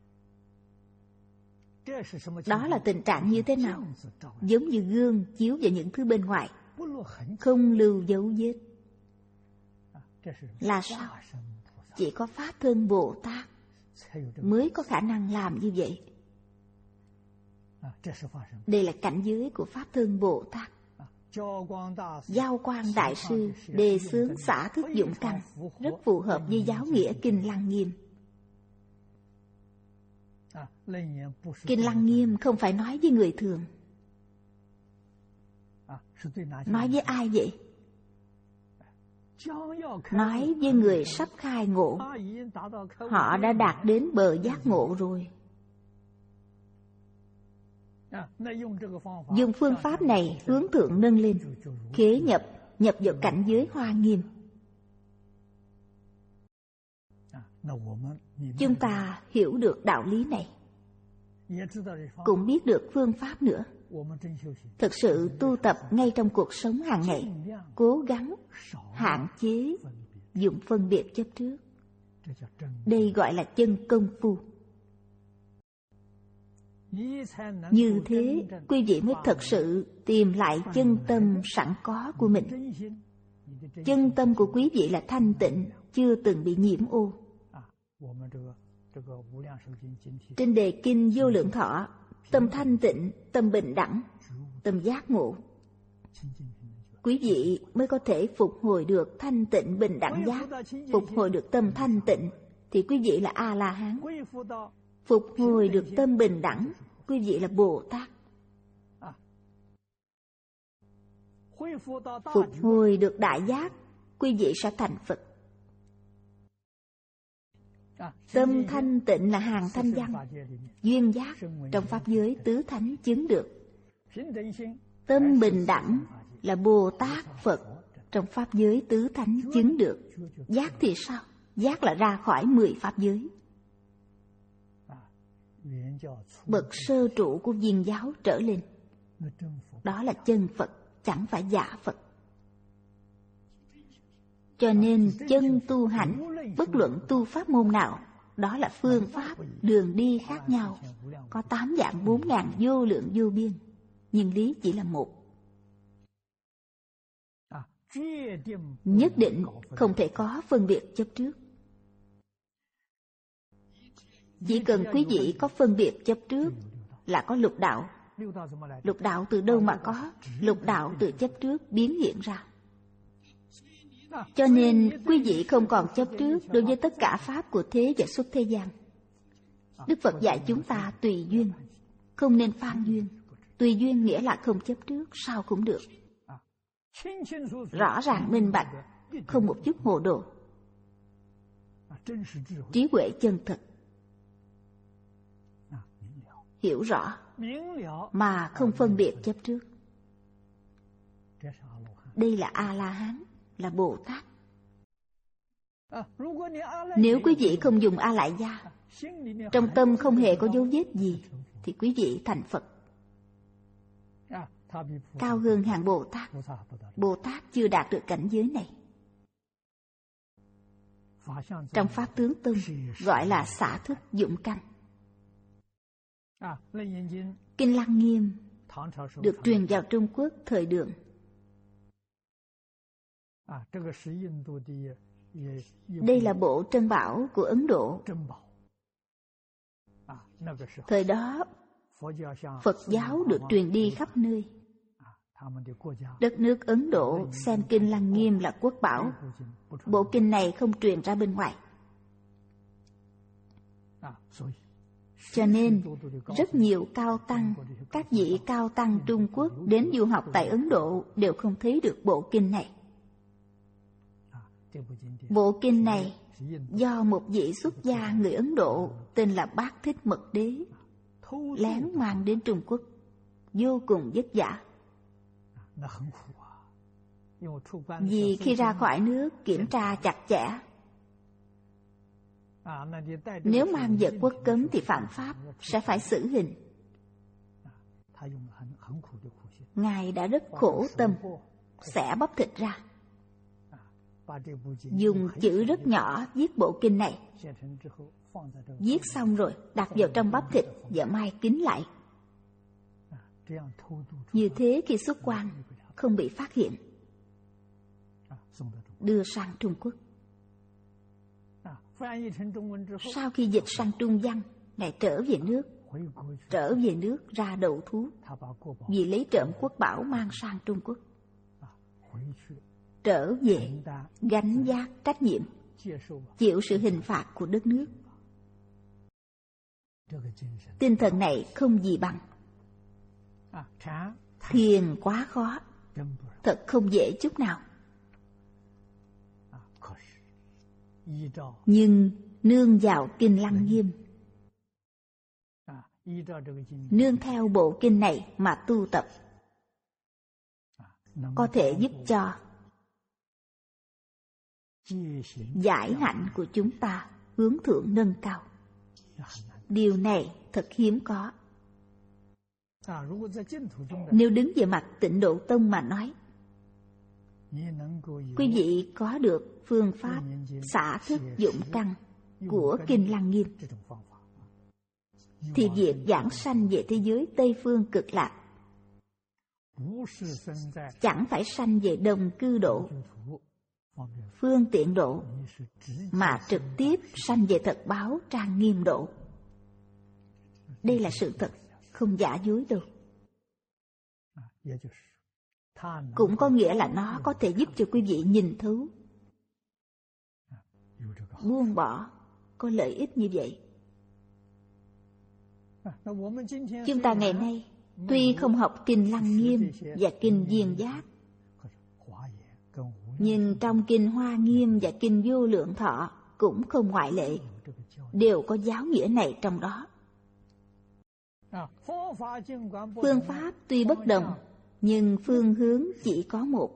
Đó là tình trạng như thế nào? Giống như gương chiếu vào những thứ bên ngoài, không lưu dấu vết. Là sao? Chỉ có Pháp Thân Bồ Tát mới có khả năng làm như vậy. Đây là cảnh giới của Pháp Thân Bồ Tát. Giao Quang Đại Sư đề xướng xả thức dụng căn, rất phù hợp với giáo nghĩa Kinh Lăng Nghiêm. Kinh Lăng Nghiêm không phải nói với người thường. Nói với ai vậy? Nói với người sắp khai ngộ. Họ đã đạt đến bờ giác ngộ rồi. Dùng phương pháp này hướng thượng nâng lên, khế nhập, nhập vào cảnh giới Hoa Nghiêm. Chúng ta hiểu được đạo lý này, cũng biết được phương pháp nữa. Thực sự tu tập ngay trong cuộc sống hàng ngày, cố gắng hạn chế dùng phân biệt chấp trước. Đây gọi là chân công phu. Như thế, quý vị mới thật sự tìm lại chân tâm sẵn có của mình. Chân tâm của quý vị là thanh tịnh, chưa từng bị nhiễm ô. Trên đề kinh Vô Lượng Thọ, tâm thanh tịnh, tâm bình đẳng, tâm giác ngộ, quý vị mới có thể phục hồi được thanh tịnh bình đẳng giác. Phục hồi được tâm thanh tịnh thì quý vị là A-la-hán. Phục hồi được tâm bình đẳng, quý vị là Bồ Tát. Phục hồi được đại giác, quý vị sẽ thành Phật. Tâm thanh tịnh là hàng thanh văn, duyên giác trong pháp giới tứ thánh chứng được. Tâm bình đẳng là Bồ Tát Phật trong pháp giới tứ thánh chứng được. Giác thì sao? Giác là ra khỏi mười pháp giới. Bậc sơ trụ của viên giáo trở lên, đó là chân Phật, chẳng phải giả Phật. Cho nên chân tu hành, bất luận tu pháp môn nào, đó là phương pháp, đường đi khác nhau. Có tám dạng bốn ngàn vô lượng vô biên, nhưng lý chỉ là một. Nhất định không thể có phân biệt chấp trước. Chỉ cần quý vị có phân biệt chấp trước là có lục đạo. Lục đạo từ đâu mà có? Lục đạo từ chấp trước biến hiện ra. Cho nên quý vị không còn chấp trước đối với tất cả pháp của thế và xuất thế gian. Đức Phật dạy chúng ta tùy duyên, không nên phan duyên. Tùy duyên nghĩa là không chấp trước, sao cũng được. Rõ ràng minh bạch, không một chút hồ đồ. Trí huệ chân thật, hiểu rõ mà không phân biệt chấp trước. Đây là A-la-hán, là Bồ Tát. Nếu quý vị không dùng A-lại gia, trong tâm không hề có dấu vết gì, thì quý vị thành Phật. Cao hơn hàng Bồ Tát. Bồ Tát chưa đạt được cảnh giới này. Trong Pháp Tướng Tông gọi là xả thức dụng căn. Kinh Lăng Nghiêm được truyền vào Trung Quốc thời Đường. Đây là bộ trân bảo của Ấn Độ. Thời đó, Phật giáo được truyền đi khắp nơi. Đất nước Ấn Độ xem Kinh Lăng Nghiêm là quốc bảo. Bộ kinh này không truyền ra bên ngoài. Cho nên, rất nhiều cao tăng, các vị cao tăng Trung Quốc đến du học tại Ấn Độ đều không thấy được bộ kinh này. Bộ kinh này do một vị xuất gia người Ấn Độ tên là Bát Thích Mật Đế lén mang đến Trung Quốc, vô cùng vất vả. Vì khi ra khỏi nước kiểm tra chặt chẽ, nếu mang vật quốc cấm thì phạm pháp, sẽ phải xử hình. Ngài đã rất khổ tâm, xẻ bắp thịt ra, dùng chữ rất nhỏ viết bộ kinh này. Viết xong rồi đặt vào trong bắp thịt và mai kín lại. Như thế khi xuất quan không bị phát hiện, đưa sang Trung Quốc. Sau khi dịch sang Trung văn, Ngài trở về nước, trở về nước ra đầu thú, vì lấy trộm quốc bảo mang sang Trung Quốc. Trở về gánh vác trách nhiệm, chịu sự hình phạt của đất nước. Tinh thần này không gì bằng. Thiền quá khó, thật không dễ chút nào. Nhưng nương vào Kinh Lăng Nghiêm, nương theo bộ kinh này mà tu tập, có thể giúp cho giải hạnh của chúng ta hướng thượng nâng cao. Điều này thật hiếm có. Nếu đứng về mặt Tịnh Độ Tông mà nói, quý vị có được phương pháp xả thức dụng căn của Kinh Lăng Nghiêm, thì việc giảng sanh về thế giới Tây Phương Cực Lạc chẳng phải sanh về đồng cư độ, phương tiện độ, mà trực tiếp sanh về thật báo trang nghiêm độ. Đây là sự thật, không giả dối đâu. Cũng có nghĩa là nó có thể giúp cho quý vị nhìn thấu, buông bỏ, có lợi ích như vậy. Chúng ta ngày nay tuy không học Kinh Lăng Nghiêm và Kinh Viên Giác, nhưng trong Kinh Hoa Nghiêm và Kinh Vô Lượng Thọ cũng không ngoại lệ, đều có giáo nghĩa này trong đó. Phương pháp tuy bất đồng, nhưng phương hướng chỉ có một.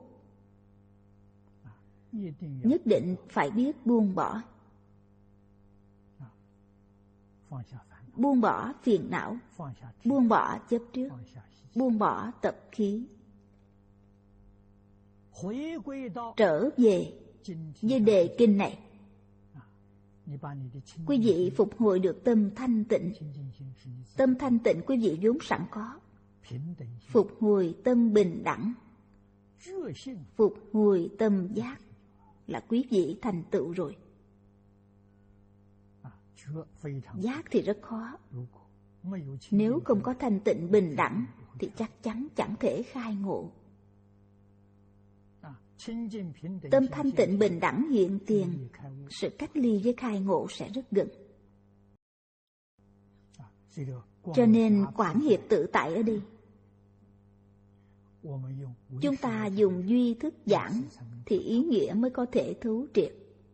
Nhất định phải biết buông bỏ. Buông bỏ phiền não, buông bỏ chấp trước, buông bỏ tập khí. Trở về với đề kinh này, quý vị phục hồi được tâm thanh tịnh. Tâm thanh tịnh quý vị vốn sẵn có. Phục hồi tâm bình đẳng, phục hồi tâm giác, là quý vị thành tựu rồi. Giác thì rất khó. Nếu không có thanh tịnh bình đẳng thì chắc chắn chẳng thể khai ngộ. Tâm thanh tịnh bình đẳng hiện tiền, sự cách ly với khai ngộ sẽ rất gần. Cho nên Quảng Hiệp tự tại ở đây, chúng ta dùng duy thức giảng thì ý nghĩa mới có thể thấu triệt.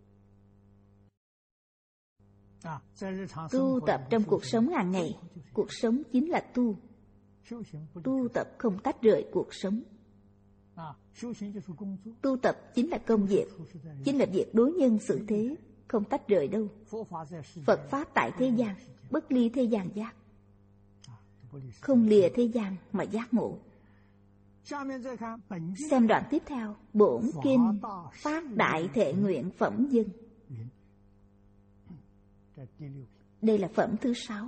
Tu tập trong cuộc sống hàng ngày, cuộc sống chính là tu. Tu tập không tách rời cuộc sống. Tu tập chính là công việc, chính là việc đối nhân xử thế, không tách rời đâu. Phật Pháp tại thế gian, bất ly thế gian giác, không lìa thế gian mà giác ngộ. Xem đoạn tiếp theo, bổn kinh phát đại thệ nguyện phẩm dân. Đây là phẩm thứ sáu,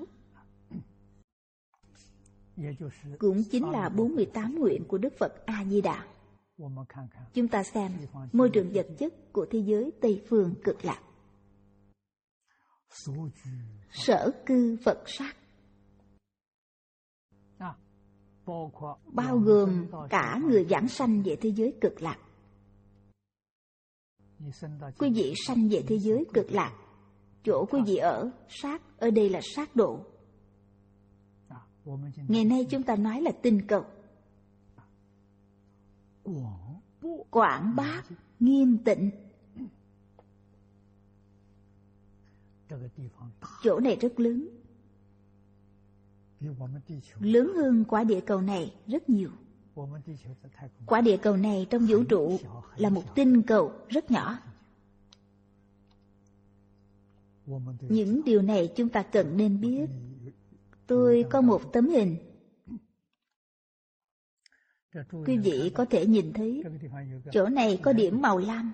cũng chính là bốn mươi tám nguyện của Đức Phật A Di Đà. Chúng ta xem môi trường vật chất của thế giới Tây Phương Cực Lạc. Sở cư Phật sát, bao gồm cả người giảng sanh về thế giới Cực Lạc. Quý vị sanh về thế giới Cực Lạc, chỗ quý vị ở, sát, ở đây là sát độ. Ngày nay chúng ta nói là tinh cầu. Quảng bác, nghiêm tịnh. Chỗ này rất lớn, lớn hơn quả địa cầu này rất nhiều. Quả địa cầu này trong vũ trụ là một tinh cầu rất nhỏ. Những điều này chúng ta cần nên biết. Tôi có một tấm hình, quý vị có thể nhìn thấy. Chỗ này có điểm màu lam.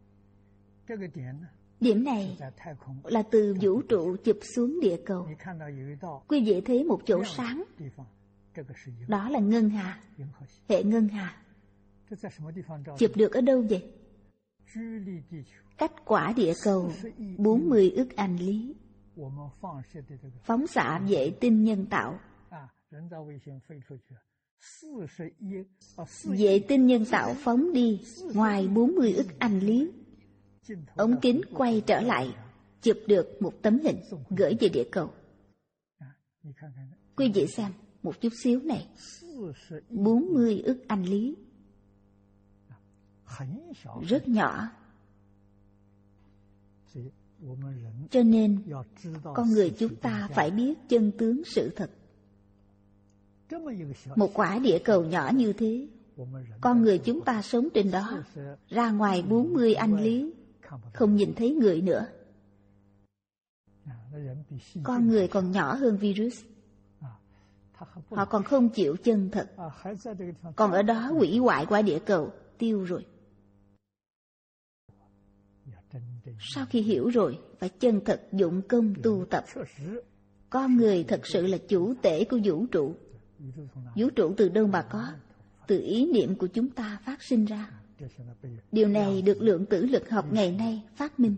Điểm này là từ vũ trụ chụp xuống địa cầu. Quý vị thấy một chỗ sáng, đó là ngân hà, hệ ngân hà. Chụp được ở đâu vậy? Cách quả địa cầu bốn mươi ức anh lý. phóng xạ vệ tinh nhân tạo. Vệ tinh nhân tạo phóng đi ngoài bốn mươi ức anh lý. Ống kính quay trở lại, chụp được một tấm hình, gửi về địa cầu. Quý vị xem, một chút xíu này, bốn mươi ức anh lý. Rất nhỏ. Cho nên, con người chúng ta phải biết chân tướng sự thật. Một quả địa cầu nhỏ như thế, con người chúng ta sống trên đó, ra ngoài bốn mươi anh lý, không nhìn thấy người nữa. Con người còn nhỏ hơn virus. Họ còn không chịu chân thật, còn ở đó hủy hoại quả địa cầu, tiêu rồi. Sau khi hiểu rồi, phải chân thật dụng công tu tập. Con người thật sự là chủ tể của vũ trụ. Vũ trụ từ đâu mà có? Từ ý niệm của chúng ta phát sinh ra. Điều này được lượng tử lực học ngày nay phát minh.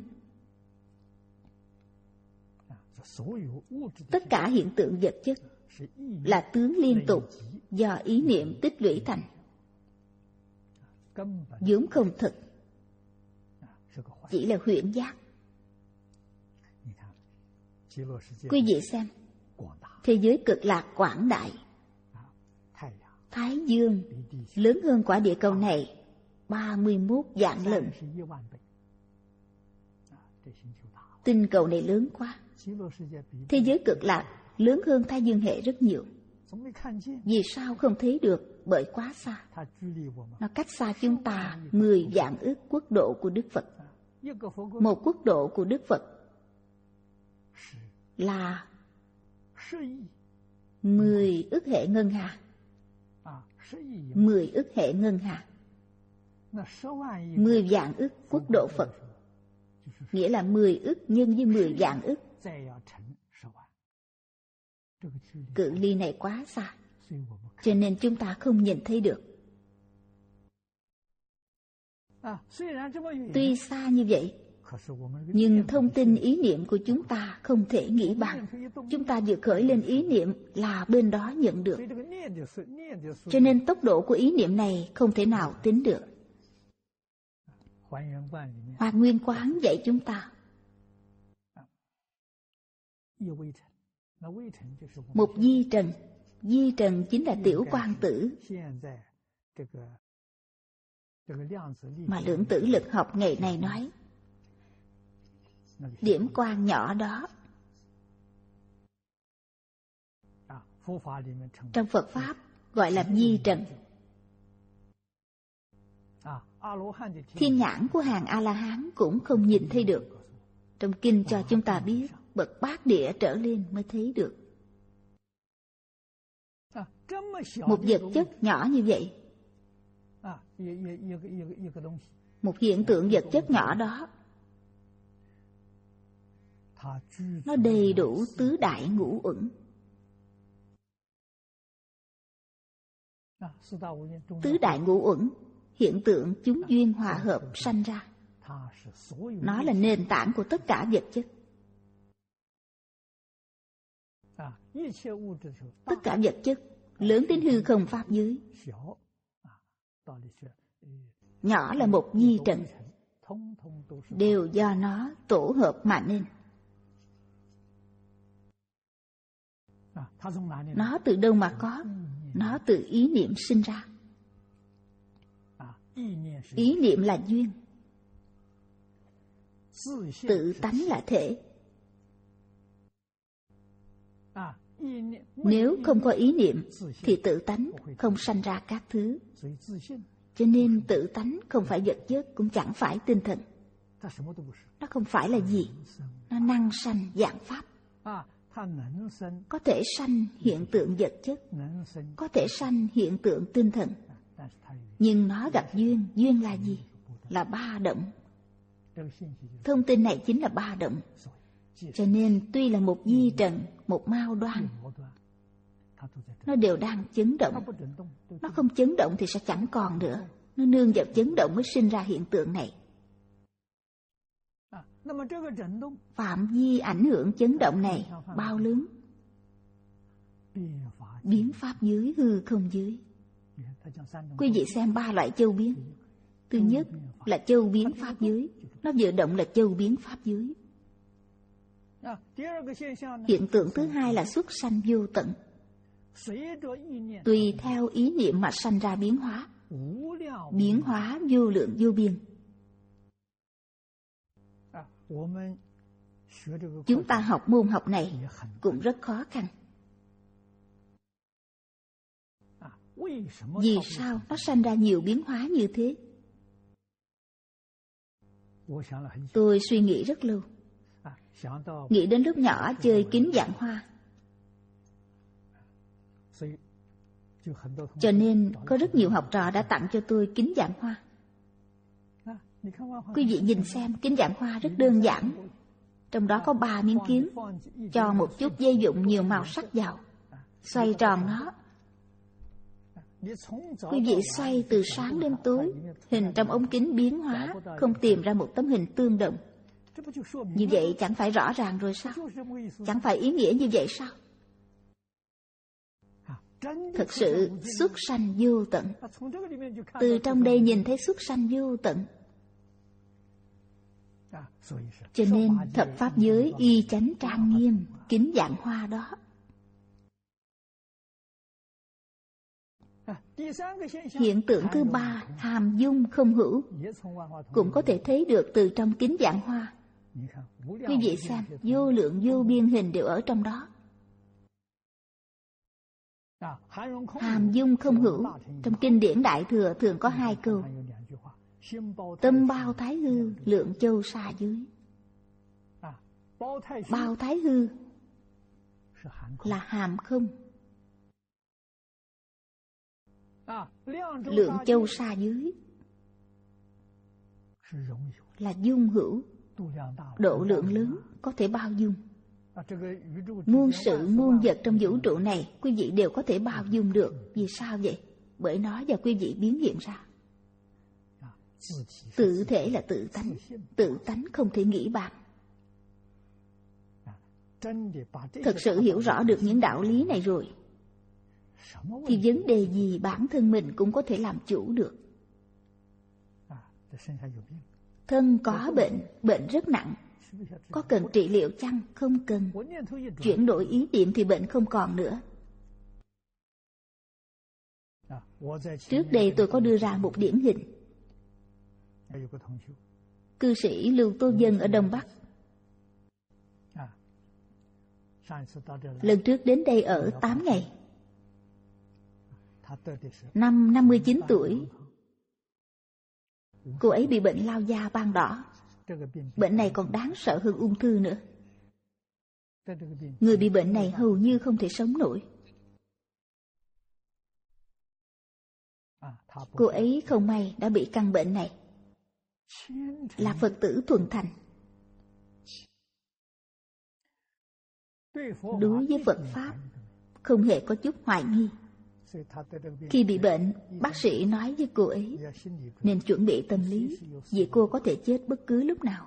Tất cả hiện tượng vật chất là tướng liên tục do ý niệm tích lũy thành, vốn không thực, chỉ là huyễn giác. Quý vị xem, thế giới cực lạc quảng đại, Thái Dương lớn hơn quả địa cầu này ba mươi mốt vạn lần. Tinh cầu này lớn quá. Thế giới cực lạc lớn hơn Thái Dương hệ rất nhiều. Vì sao không thấy được? Bởi quá xa. Nó cách xa chúng ta mười vạn ức quốc độ của Đức Phật. Một quốc độ của Đức Phật là mười ức hệ ngân hà. Mười ức hệ ngân hà. Mười vạn ức quốc độ Phật. Nghĩa là mười ức nhân với mười vạn ức. Cự ly này quá xa, cho nên chúng ta không nhìn thấy được. Tuy xa như vậy, nhưng thông tin ý niệm của chúng ta không thể nghĩ bằng. Chúng ta vừa khởi lên ý niệm là bên đó nhận được. Cho nên tốc độ của ý niệm này không thể nào tính được. Hoạt Nguyên Quán dạy chúng ta một di trần. Di trần chính là tiểu quang tử mà lượng tử lực học ngày nay nói. Điểm quang nhỏ đó trong Phật Pháp gọi là di trần. Thiên nhãn của hàng A-la-hán cũng không nhìn thấy được. Trong kinh cho chúng ta biết bậc bát địa trở lên mới thấy được. Một vật chất nhỏ như vậy, một hiện tượng vật chất nhỏ đó, nó đầy đủ tứ đại ngũ uẩn. Tứ đại ngũ uẩn, hiện tượng chúng duyên hòa hợp sanh ra. Nó là nền tảng của tất cả vật chất. Tất cả vật chất lớn đến hư không pháp giới, nhỏ là một di trần, đều do nó tổ hợp mà nên. Nó từ đâu mà có? Nó từ ý niệm sinh ra. Ý niệm là duyên, tự tánh là thể. Nếu không có ý niệm thì tự tánh không sanh ra các thứ. Cho nên tự tánh không phải vật chất, cũng chẳng phải tinh thần. Nó không phải là gì. Nó năng sanh dạng pháp. Có thể sanh hiện tượng vật chất, có thể sanh hiện tượng tinh thần. Nhưng nó gặp duyên. Duyên là gì? Là ba động. Thông tin này chính là ba động. Cho nên tuy là một di trần, một mao đoan, nó đều đang chấn động. Nó không chấn động thì sẽ chẳng còn nữa. Nó nương vào chấn động mới sinh ra hiện tượng này. Phạm vi ảnh hưởng chấn động này bao lớn? Biến pháp giới, hư không giới. Quý vị xem ba loại châu biến. Thứ nhất là châu biến pháp giới, nó vừa động là châu biến pháp giới. Hiện tượng thứ hai là xuất sanh vô tận, tùy theo ý niệm mà sanh ra biến hóa, biến hóa vô lượng vô biên. Chúng ta học môn học này cũng rất khó khăn. Vì sao nó sanh ra nhiều biến hóa như thế? Tôi suy nghĩ rất lâu. Nghĩ đến lúc nhỏ chơi kính vạn hoa, cho nên có rất nhiều học trò đã tặng cho tôi kính vạn hoa. Quý vị nhìn xem, kính vạn hoa rất đơn giản. Trong đó có ba miếng kiến, cho một chút dây dụng nhiều màu sắc vào, xoay tròn nó. Quý vị xoay từ sáng đến tối, hình trong ống kính biến hóa, không tìm ra một tấm hình tương đồng. Như vậy chẳng phải rõ ràng rồi sao? Chẳng phải ý nghĩa như vậy sao? Thực sự xuất sanh vô tận. Từ trong đây nhìn thấy xuất sanh vô tận. Cho nên thập pháp giới y chánh trang nghiêm, kính vạn hoa đó. Hiện tượng thứ ba, hàm dung không hữu, cũng có thể thấy được từ trong kính vạn hoa. Quý vị xem, vô lượng vô biên hình đều ở trong đó. Hàm dung không hữu, trong kinh điển Đại Thừa thường có hai câu: tâm bao thái hư, lượng châu xa giới. Bao thái hư là hàm không, lượng châu xa giới là dung hữu, độ lượng lớn, có thể bao dung. Muôn sự muôn vật trong vũ trụ này quý vị đều có thể bao dung được. Vì sao vậy? Bởi nó và quý vị biến hiện ra. Tự thể là tự tánh, tự tánh không thể nghĩ bàn. Thật sự hiểu rõ được những đạo lý này rồi thì vấn đề gì bản thân mình cũng có thể làm chủ được. Thân có bệnh, bệnh rất nặng, có cần trị liệu chăng? Không cần. Chuyển đổi ý niệm thì bệnh không còn nữa. Trước đây tôi có đưa ra một điển hình. Cư sĩ Lưu Tô Dân ở Đông Bắc. Lần trước đến đây ở tám ngày. Năm năm mươi chín tuổi, cô ấy bị bệnh lao da ban đỏ. Bệnh này còn đáng sợ hơn ung thư nữa. Người bị bệnh này hầu như không thể sống nổi. Cô ấy không may đã bị căn bệnh này. Là Phật tử thuần thành. Đối với Phật Pháp không hề có chút hoài nghi. Khi bị bệnh, bác sĩ nói với cô ấy nên chuẩn bị tâm lý, vì cô có thể chết bất cứ lúc nào.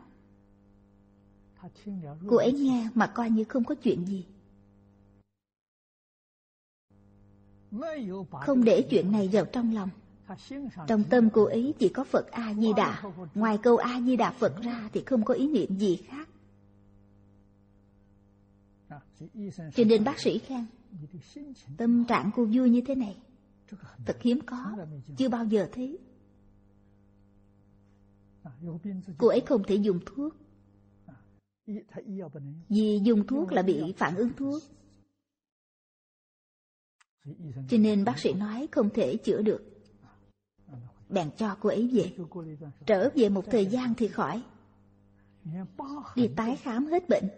Cô ấy nghe mà coi như không có chuyện gì, không để chuyện này vào trong lòng. Trong tâm cô ấy chỉ có Phật A-di-đà, ngoài câu A-di-đà Phật ra thì không có ý niệm gì khác. Cho nên bác sĩ khen tâm trạng cô vui như thế này thật hiếm có, chưa bao giờ thấy. Cô ấy không thể dùng thuốc, vì dùng thuốc là bị phản ứng thuốc. Cho nên bác sĩ nói không thể chữa được. Bèn cho cô ấy về. Trở về một thời gian thì khỏi. Đi tái khám hết bệnh.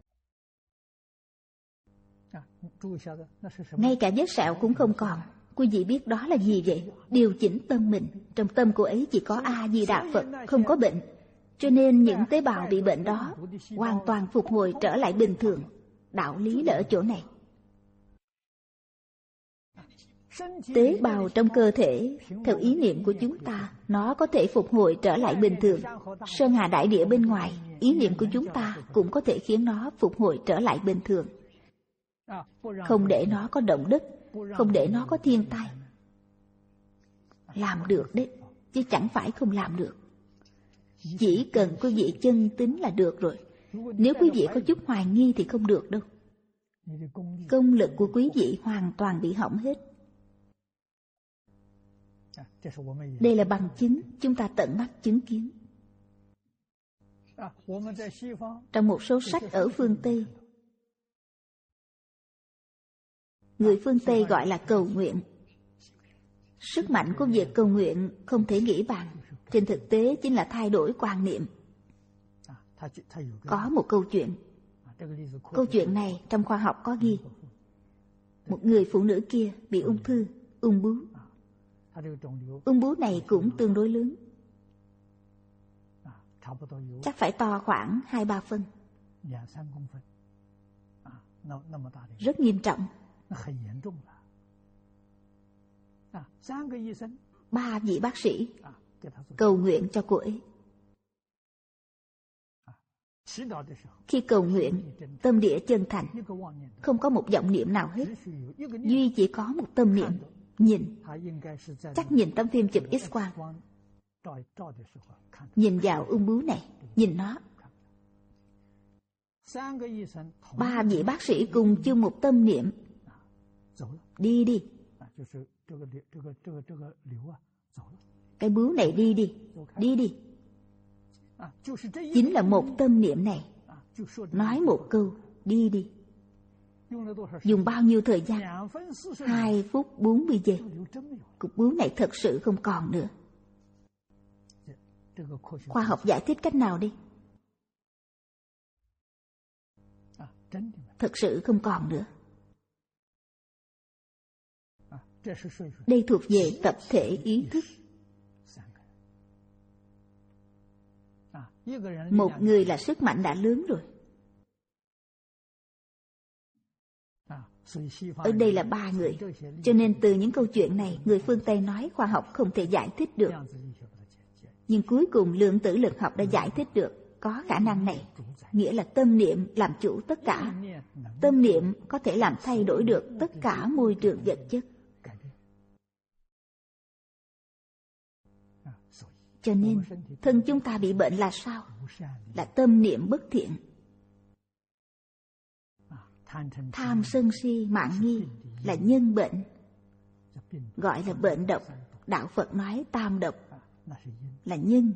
Ngay cả vết sẹo cũng không còn. Quý vị biết đó là gì vậy? Điều chỉnh tâm mình. Trong tâm cô ấy chỉ có A-di-đà Phật, không có bệnh. Cho nên những tế bào bị bệnh đó hoàn toàn phục hồi trở lại bình thường. Đạo lý là ở chỗ này. Tế bào trong cơ thể, theo ý niệm của chúng ta, nó có thể phục hồi trở lại bình thường. Sơn hà đại địa bên ngoài, ý niệm của chúng ta cũng có thể khiến nó phục hồi trở lại bình thường. Không để nó có động đất, không để nó có thiên tai. Làm được đấy, chứ chẳng phải không làm được. Chỉ cần quý vị chân tín là được rồi. Nếu quý vị có chút hoài nghi thì không được đâu. Công lực của quý vị hoàn toàn bị hỏng hết. Đây là bằng chứng chúng ta tận mắt chứng kiến. Trong một số sách ở phương Tây, người phương Tây gọi là cầu nguyện. Sức mạnh của việc cầu nguyện không thể nghĩ bàn. Trên thực tế chính là thay đổi quan niệm. Có một câu chuyện. Câu chuyện này trong khoa học có ghi. Một người phụ nữ kia bị ung thư, ung bướu. Ung bướu này cũng tương đối lớn. Chắc phải to khoảng hai ba phân. Rất nghiêm trọng. Ba vị bác sĩ cầu nguyện cho cô ấy. Khi cầu nguyện, tâm địa chân thành, không có một vọng niệm nào hết, duy chỉ có một tâm niệm nhìn. Chắc nhìn tấm phim chụp X-quang, nhìn vào ung bướu này, nhìn nó. Ba vị bác sĩ cùng chung một tâm niệm, đi đi, cái bướu này đi đi, đi đi. Chính là một tâm niệm này, nói một câu, đi đi. Dùng bao nhiêu thời gian? Hai phút bốn mươi giây. Cục bướu này thật sự không còn nữa. Khoa học giải thích cách nào đi? Thật sự không còn nữa. Đây thuộc về tập thể ý thức. Một người là sức mạnh đã lớn rồi. Ở đây là ba người. Cho nên từ những câu chuyện này, người phương Tây nói khoa học không thể giải thích được. Nhưng cuối cùng lượng tử lực học đã giải thích được. Có khả năng này, nghĩa là tâm niệm làm chủ tất cả. Tâm niệm có thể làm thay đổi được tất cả môi trường vật chất. Cho nên, thân chúng ta bị bệnh là sao? Là tâm niệm bất thiện. Tham sân si mạn nghi là nhân bệnh, gọi là bệnh độc. Đạo Phật nói tam độc là nhân.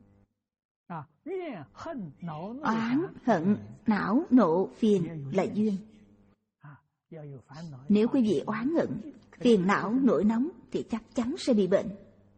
Oán, hận, não, nộ, phiền là duyên. Nếu quý vị oán hận, phiền não, nổi nóng thì chắc chắn sẽ bị bệnh.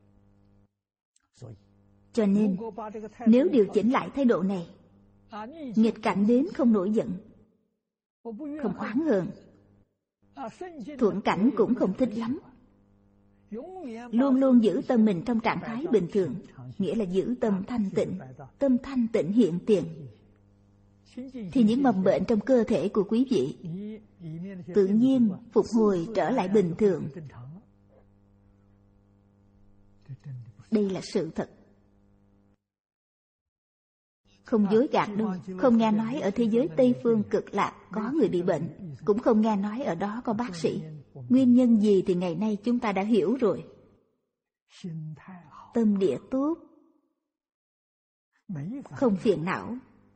Cho nên, nếu điều chỉnh lại thái độ này, nghịch cảnh đến không nổi giận, không oán hờn, thuận cảnh cũng không thích lắm, luôn luôn giữ tâm mình trong trạng thái bình thường, nghĩa là giữ tâm thanh tịnh. Tâm thanh tịnh hiện tiền, thì những mầm bệnh trong cơ thể của quý vị tự nhiên phục hồi trở lại bình thường. Đây là sự thật, không dối gạt đâu. Không nghe nói ở thế giới Tây Phương Cực Lạc có người bị bệnh, cũng không nghe nói ở đó có bác sĩ. Nguyên nhân gì thì ngày nay chúng ta đã hiểu rồi. Tâm địa tốt, không phiền não.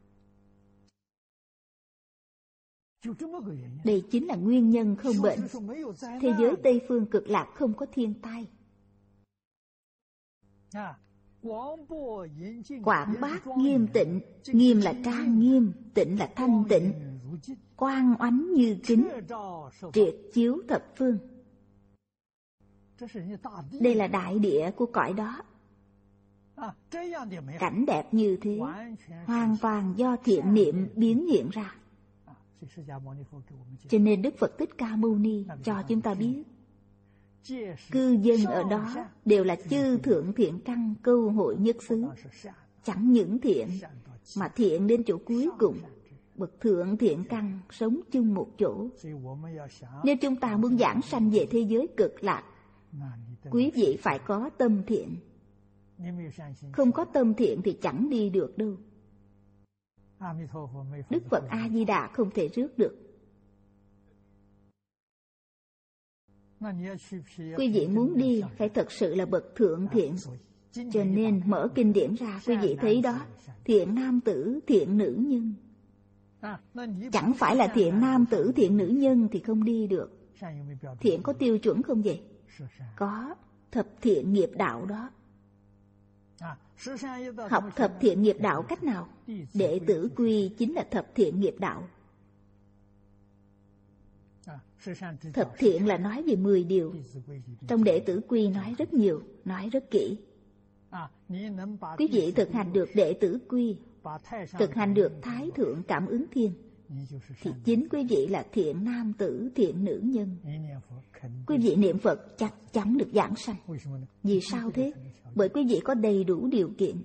Đây chính là nguyên nhân không bệnh. Thế giới Tây Phương Cực Lạc không có thiên tai. Quảng bác nghiêm tịnh, nghiêm là trang nghiêm, tịnh là thanh tịnh, quang oánh như kính, triệt chiếu thập phương. Đây là đại địa của cõi đó. Cảnh đẹp như thế hoàn toàn do thiện niệm biến hiện ra. Cho nên Đức Phật Thích Ca Mâu Ni cho chúng ta biết, cư dân ở đó đều là chư thượng thiện căn câu hội nhất xứ. Chẳng những thiện, mà thiện đến chỗ cuối cùng, bậc thượng thiện căn sống chung một chỗ. Nếu chúng ta muốn giảng sanh về thế giới cực lạc, quý vị phải có tâm thiện. Không có tâm thiện thì chẳng đi được đâu. Đức Phật A Di Đà không thể rước được. Quý vị muốn đi phải thật sự là bậc thượng thiện. Cho nên mở kinh điển ra, quý vị thấy đó, thiện nam tử, thiện nữ nhân. Chẳng phải là thiện nam tử, thiện nữ nhân thì không đi được. Thiện có tiêu chuẩn không vậy? Có, thập thiện nghiệp đạo đó. Học thập thiện nghiệp đạo cách nào? Đệ tử quy chính là thập thiện nghiệp đạo. Thập thiện là nói về mười điều. Trong đệ tử quy nói rất nhiều, nói rất kỹ. Quý vị thực hành được đệ tử quy, thực hành được thái thượng cảm ứng thiên, thì chính quý vị là thiện nam tử, thiện nữ nhân. Quý vị niệm Phật chắc chắn được giảng sanh. Vì sao thế? Bởi quý vị có đầy đủ điều kiện.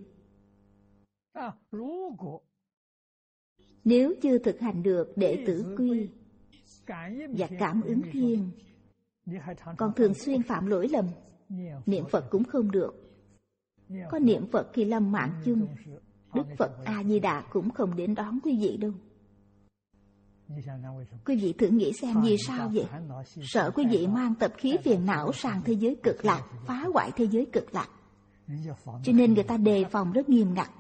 Nếu chưa thực hành được đệ tử quy và cảm ứng thiên, còn thường xuyên phạm lỗi lầm, niệm Phật cũng không được. Có niệm Phật khi lâm mạng chung, Đức Phật A Di Đà cũng không đến đón quý vị đâu. Quý vị thử nghĩ xem vì sao vậy? Sợ quý vị mang tập khí phiền não sang thế giới cực lạc, phá hoại thế giới cực lạc. Cho nên người ta đề phòng rất nghiêm ngặt.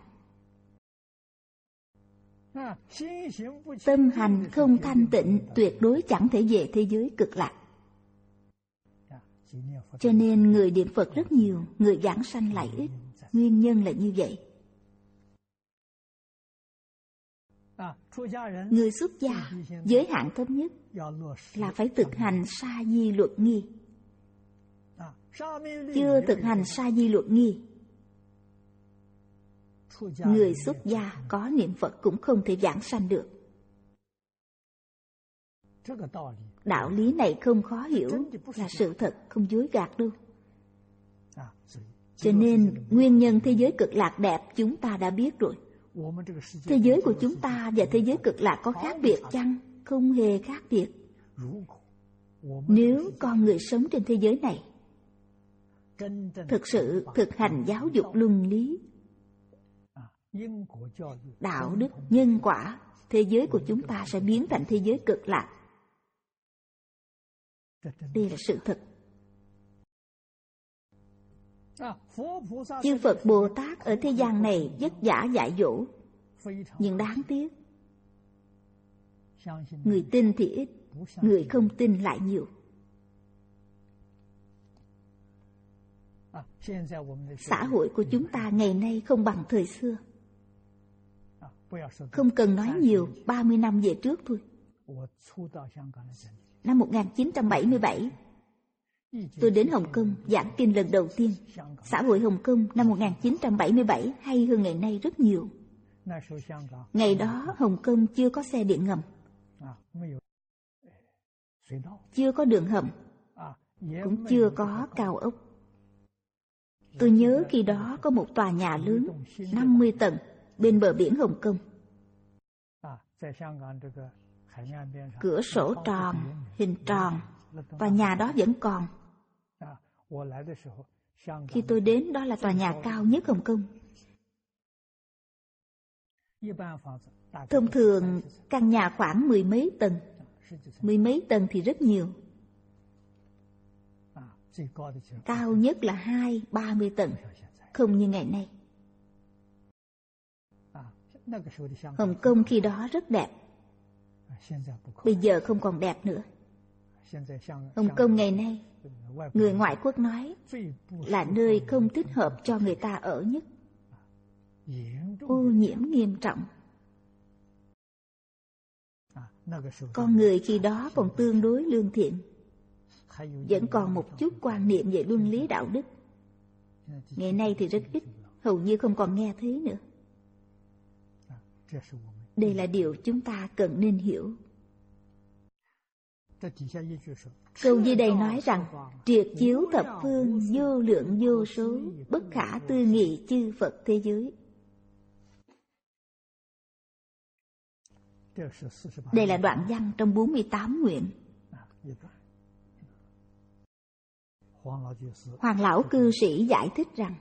Tâm hành không thanh tịnh, tuyệt đối chẳng thể về thế giới cực lạc. Cho nên người niệm Phật rất nhiều, người giảng sanh lại ít. Nguyên nhân là như vậy. Người xuất gia, giới hạn thấp nhất là phải thực hành sa di luật nghi. Chưa thực hành sa di luật nghi, người xuất gia có niệm Phật cũng không thể giảng sanh được. Đạo lý này không khó hiểu, là sự thật, không dối gạt đâu. Cho nên nguyên nhân thế giới cực lạc đẹp chúng ta đã biết rồi. Thế giới của chúng ta và thế giới cực lạc có khác biệt chăng? Không hề khác biệt. Nếu con người sống trên thế giới này thực sự thực hành giáo dục luân lý, đạo đức, nhân quả, thế giới của chúng ta sẽ biến thành thế giới cực lạc. Đây là sự thật. Chư Phật Bồ Tát ở thế gian này vất vả dạy dỗ, nhưng đáng tiếc, người tin thì ít, người không tin lại nhiều. Xã hội của chúng ta ngày nay không bằng thời xưa. Không cần nói nhiều, ba mươi năm về trước thôi. Năm một nghìn chín trăm bảy mươi bảy, tôi đến Hồng Kông giảng kinh lần đầu tiên. Xã hội Hồng Kông năm một nghìn chín trăm bảy mươi bảy hay hơn ngày nay rất nhiều. Ngày đó Hồng Kông chưa có xe điện ngầm, chưa có đường hầm, cũng chưa có cao ốc. Tôi nhớ khi đó có một tòa nhà lớn, năm mươi tầng, bên bờ biển Hồng Kông. Cửa sổ tròn, hình tròn, tòa nhà đó vẫn còn. Khi tôi đến, đó là tòa nhà cao nhất Hồng Kông. Thông thường căn nhà khoảng mười mấy tầng, mười mấy tầng thì rất nhiều. Cao nhất là hai, ba mươi tầng, không như ngày nay. Hồng Kông khi đó rất đẹp, bây giờ không còn đẹp nữa. Hồng Kông ngày nay, người ngoại quốc nói là nơi không thích hợp cho người ta ở nhất. Ô nhiễm nghiêm trọng. Con người khi đó còn tương đối lương thiện, vẫn còn một chút quan niệm về luân lý đạo đức. Ngày nay thì rất ít, hầu như không còn nghe thấy nữa. Đây là điều chúng ta cần nên hiểu. Câu dưới đây nói rằng triệt chiếu thập phương, vô lượng vô số, bất khả tư nghị chư Phật thế giới. Đây là đoạn văn trong bốn mươi tám nguyện. Hoàng lão cư sĩ giải thích rằng: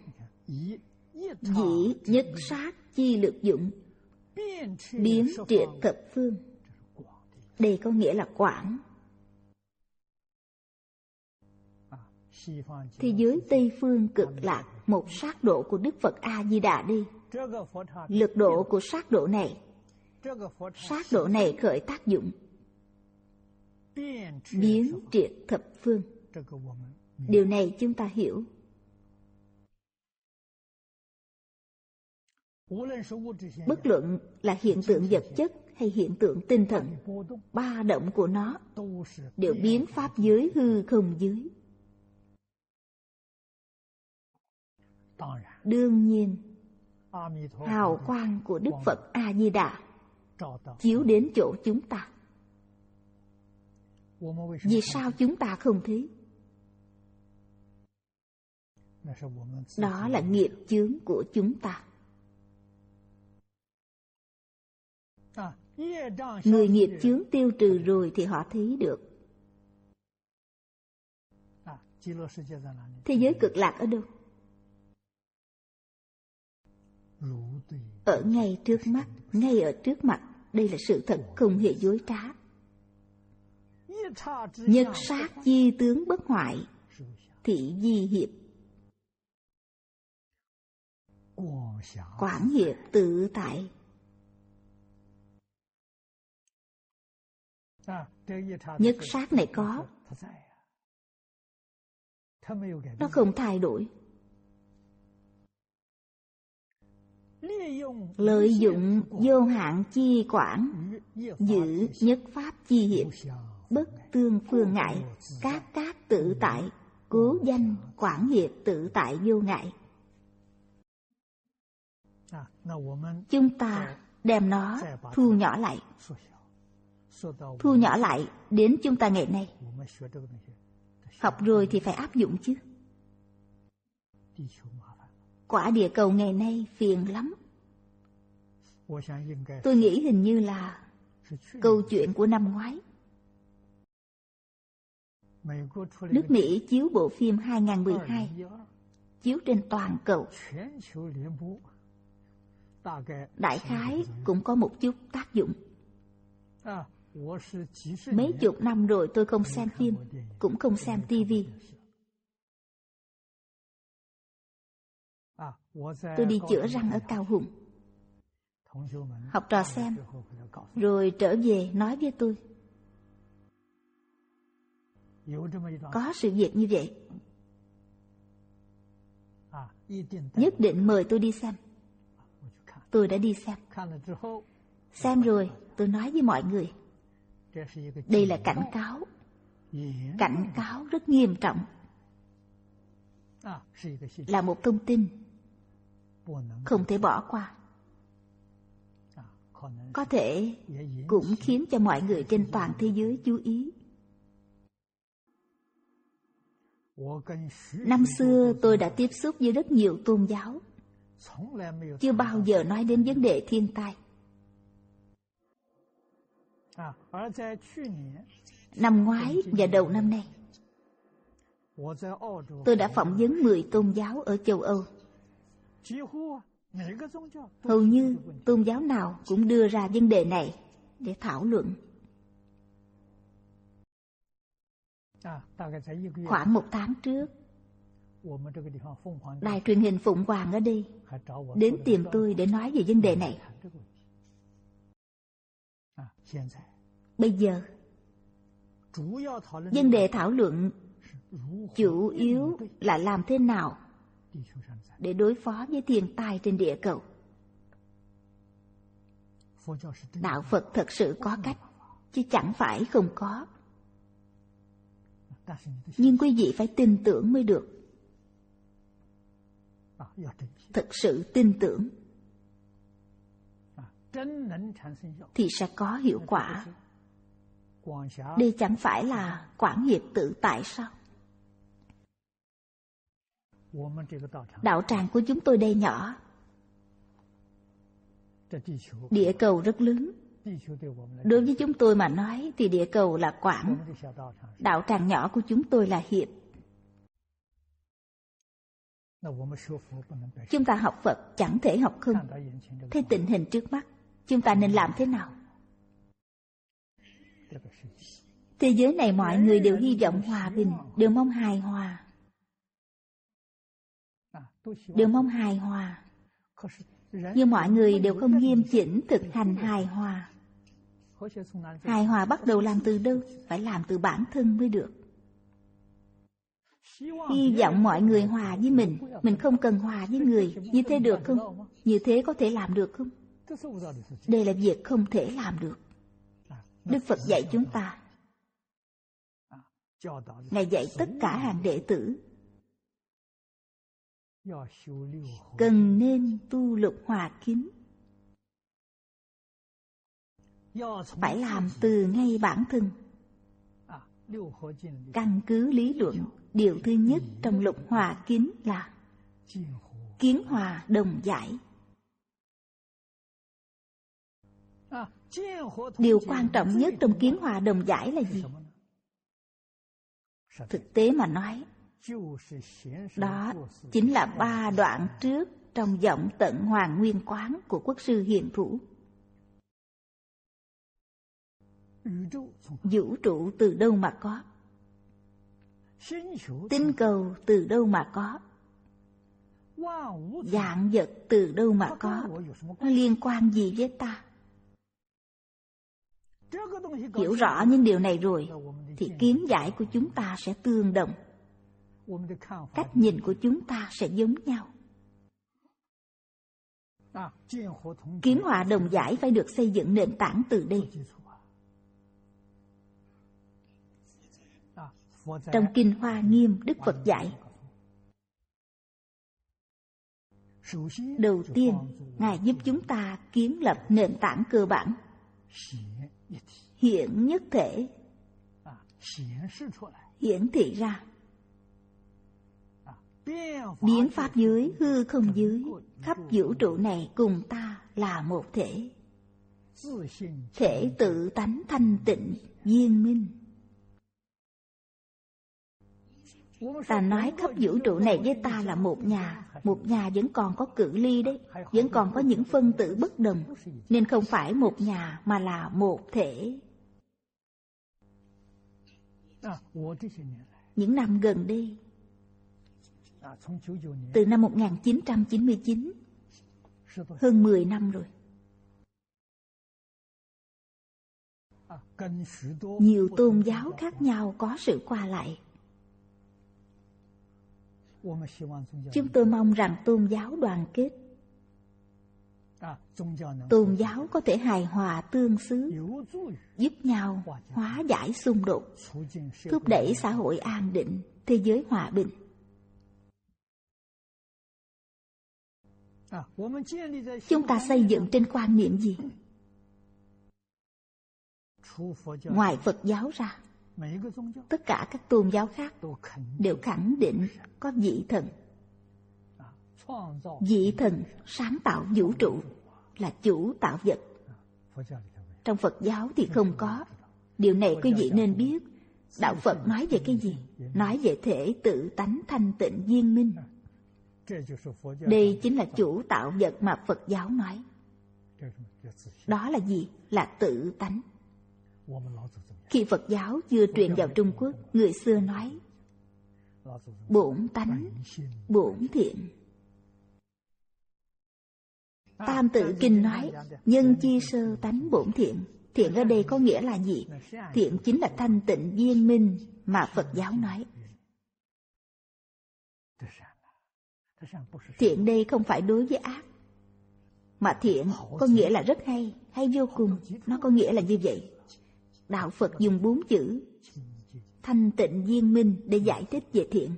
dĩ nhất sát chi lực dụng, biến triệt thập phương. Đây có nghĩa là quảng. Thế giới Tây phương cực lạc, một sát độ của Đức Phật A Di Đà đi. Lực độ của sát độ này, sát độ này khởi tác dụng, biến triệt thập phương. Điều này chúng ta hiểu. Bất luận là hiện tượng vật chất hay hiện tượng tinh thần, ba động của nó đều biến pháp giới hư không giới. Đương nhiên, hào quang của Đức Phật A Di Đà chiếu đến chỗ chúng ta. Vì sao chúng ta không thấy? Đó là nghiệp chướng của chúng ta. Người nghiệp chướng tiêu trừ rồi thì họ thấy được. Thế giới cực lạc ở đâu? Ở ngay trước mắt, ngay ở trước mặt. Đây là sự thật không hề dối trá. Nhất sát chi tướng bất hoại, thị di hiệp, quảng hiệp tự tại. Nhất sát này có, nó không thay đổi. Lợi dụng vô hạn chi quảng, giữ nhất pháp chi hiệp, bất tương phương ngại, các các tự tại, cố danh quảng hiệp tự tại vô ngại. Chúng ta đem nó thu nhỏ lại, thu nhỏ lại đến chúng ta ngày nay. Học rồi thì phải áp dụng chứ. Quả địa cầu ngày nay phiền lắm. Tôi nghĩ hình như là câu chuyện của năm ngoái. Nước Mỹ chiếu bộ phim hai không một hai, chiếu trên toàn cầu. Đại khái cũng có một chút tác dụng. Mấy chục năm rồi tôi không xem phim, cũng không xem tivi. Tôi đi chữa răng ở Cao Hùng. Học trò xem, rồi trở về nói với tôi. Có sự việc như vậy, nhất định mời tôi đi xem. Tôi đã đi xem. Xem rồi, tôi nói với mọi người, đây là cảnh cáo. Cảnh cáo rất nghiêm trọng. Là một thông tin không thể bỏ qua. Có thể cũng khiến cho mọi người trên toàn thế giới chú ý. Năm xưa tôi đã tiếp xúc với rất nhiều tôn giáo, chưa bao giờ nói đến vấn đề thiên tai. Năm ngoái và đầu năm nay, tôi đã phỏng vấn mười tôn giáo ở châu Âu. Hầu như tôn giáo nào cũng đưa ra vấn đề này để thảo luận. Khoảng một tháng trước, đài truyền hình Phụng Hoàng ở đây đến tìm tôi để nói về vấn đề này. Bây giờ, vấn đề thảo luận chủ yếu là làm thế nào để đối phó với thiên tai trên địa cầu. Đạo Phật thật sự có cách, chứ chẳng phải không có. Nhưng quý vị phải tin tưởng mới được. Thật sự tin tưởng thì sẽ có hiệu quả. Đây chẳng phải là quảng hiệp tự tại sao? Đạo tràng của chúng tôi đây nhỏ, địa cầu rất lớn, Đối với chúng tôi mà nói thì địa cầu là quảng, đạo tràng nhỏ của chúng tôi là hiệp. Chúng ta học Phật chẳng thể học không. Thấy tình hình trước mắt, chúng ta nên làm thế nào? Thế giới này mọi người đều hy vọng hòa bình, đều mong hài hòa. Đều mong hài hòa. Nhưng mọi người đều không nghiêm chỉnh thực hành hài hòa. Hài hòa bắt đầu làm từ đâu? Phải làm từ bản thân mới được. Hy vọng mọi người hòa với mình, mình không cần hòa với người. Như thế được không? Như thế có thể làm được không? Đây là việc không thể làm được. Đức Phật dạy chúng ta. Ngài dạy tất cả hàng đệ tử cần nên tu lục hòa kính. Phải làm từ ngay bản thân. Căn cứ lý luận, điều thứ nhất trong lục hòa kính là kiến hòa đồng giải. Điều quan trọng nhất trong kiến hòa đồng giải là gì? Thực tế mà nói, đó chính là ba đoạn trước trong Vọng Tận Hoàng Nguyên Quán của Quốc sư Hiền Thủ. Vũ trụ từ đâu mà có? Tinh cầu từ đâu mà có? Vạn vật từ đâu mà có? Nó liên quan gì với ta? Hiểu rõ những điều này rồi thì kiến giải của chúng ta sẽ tương đồng, cách nhìn của chúng ta sẽ giống nhau. Kiến hòa đồng giải phải được xây dựng nền tảng từ đây. Trong Kinh Hoa Nghiêm, Đức Phật dạy, đầu tiên Ngài giúp chúng ta kiến lập nền tảng cơ bản, hiện nhất thể, hiển thị ra. Biến pháp giới, hư không giới, khắp vũ trụ này cùng ta là một thể. Thể tự tánh thanh tịnh, viên minh. Ta nói khắp vũ trụ này với ta là một nhà. Một nhà vẫn còn có cự ly đấy, vẫn còn có những phân tử bất đồng, nên không phải một nhà mà là một thể. Những năm gần đây, từ năm một nghìn chín trăm chín mươi chín, hơn mười năm rồi, nhiều tôn giáo khác nhau có sự qua lại. Chúng tôi mong rằng tôn giáo đoàn kết, tôn giáo có thể hài hòa tương xứ, giúp nhau hóa giải xung đột, thúc đẩy xã hội an định, thế giới hòa bình. Chúng ta xây dựng trên quan niệm gì? Ngoài Phật giáo ra, tất cả các tôn giáo khác đều khẳng định có vị thần. Vị thần sáng tạo vũ trụ, là chủ tạo vật. Trong Phật giáo thì không có. Điều này quý vị nên biết. Đạo Phật nói về cái gì? Nói về thể tự tánh thanh tịnh viên minh. Đây chính là chủ tạo vật mà Phật giáo nói. Đó là gì? Là tự tánh. Khi Phật giáo chưa truyền vào Trung Quốc, người xưa nói bổn tánh, bổn thiện. Tam Tự Kinh nói nhân chi sơ tánh bổn thiện. Thiện ở đây có nghĩa là gì? Thiện chính là thanh tịnh viên minh mà Phật giáo nói. Thiện đây không phải đối với ác, mà thiện có nghĩa là rất hay, hay vô cùng. Nó có nghĩa là như vậy. Đạo Phật dùng bốn chữ thanh tịnh viên minh để giải thích về thiện.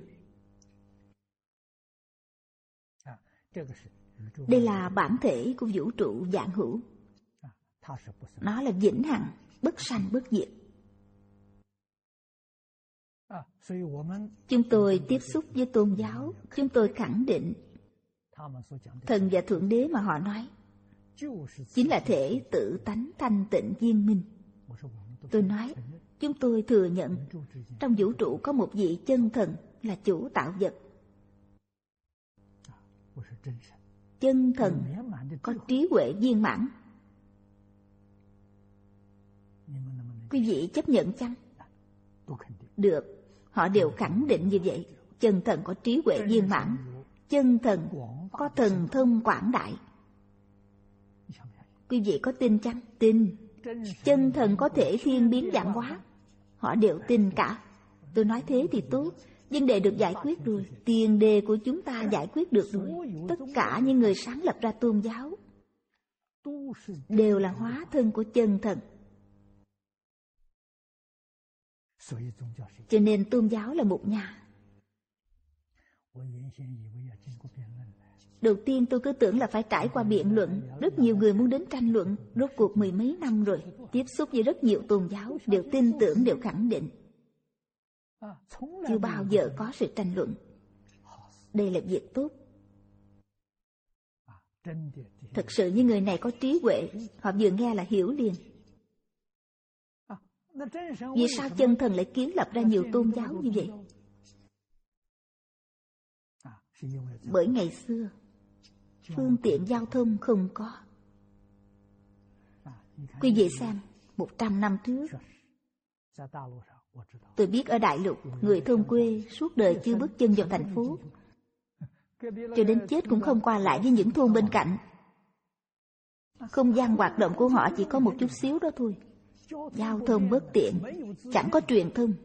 Đây là bản thể của vũ trụ vạn hữu. Nó là vĩnh hằng, bất sanh bất diệt. Chúng tôi tiếp xúc với tôn giáo, chúng tôi khẳng định thần và Thượng Đế mà họ nói chính là thể tự tánh thanh tịnh viên minh. Tôi nói, chúng tôi thừa nhận trong vũ trụ có một vị chân thần là chủ tạo vật. Chân thần có trí huệ viên mãn. Quý vị chấp nhận chăng? Được, họ đều khẳng định như vậy. Chân thần có trí huệ viên mãn, chân thần có thần thông quảng đại. Quý vị có tin chăng? Tin. Chân thần có thể thiên biến vạn hóa, họ đều tin cả. Tôi nói thế thì tốt, vấn đề được giải quyết rồi. Tiền đề của chúng ta giải quyết được rồi. Tất cả những người sáng lập ra tôn giáo đều là hóa thân của chân thần. Cho nên tôn giáo là một nhà. Đầu tiên tôi cứ tưởng là phải trải qua biện luận. Rất nhiều người muốn đến tranh luận. Rốt cuộc mười mấy năm rồi, tiếp xúc với rất nhiều tôn giáo, đều tin tưởng, đều khẳng định. Chưa bao giờ có sự tranh luận. Đây là việc tốt. Thật sự những người này có trí huệ, họ vừa nghe là hiểu liền. Vì sao chân thần lại kiến lập ra nhiều tôn giáo như vậy? Bởi ngày xưa phương tiện giao thông không có. Quý vị xem, một trăm năm trước, tôi biết ở Đại Lục, người thôn quê suốt đời chưa bước chân vào thành phố, cho đến chết cũng không qua lại với những thôn bên cạnh. Không gian hoạt động của họ chỉ có một chút xíu đó thôi. Giao thông bất tiện, chẳng có truyền thông.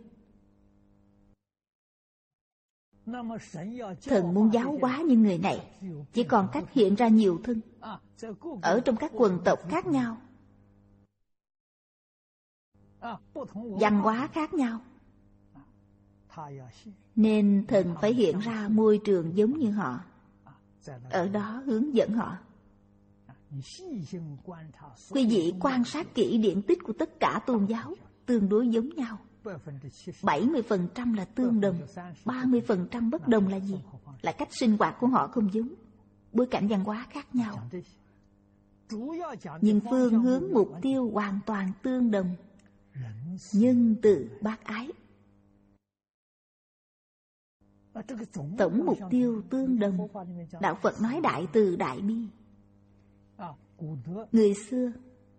Thần muốn giáo hóa những người này, chỉ còn cách hiện ra nhiều thân, ở trong các quần tộc khác nhau, văn hóa khác nhau, nên thần phải hiện ra môi trường giống như họ, ở đó hướng dẫn họ. Quý vị quan sát kỹ điển tích của tất cả tôn giáo, tương đối giống nhau. bảy mươi phần trăm là tương đồng, ba mươi phần trăm bất đồng là gì? Là cách sinh hoạt của họ không giống, bối cảnh văn hóa khác nhau. Nhưng phương hướng mục tiêu hoàn toàn tương đồng. Nhân từ bác ái. Tổng mục tiêu tương đồng. Đạo Phật nói đại từ đại bi. Người xưa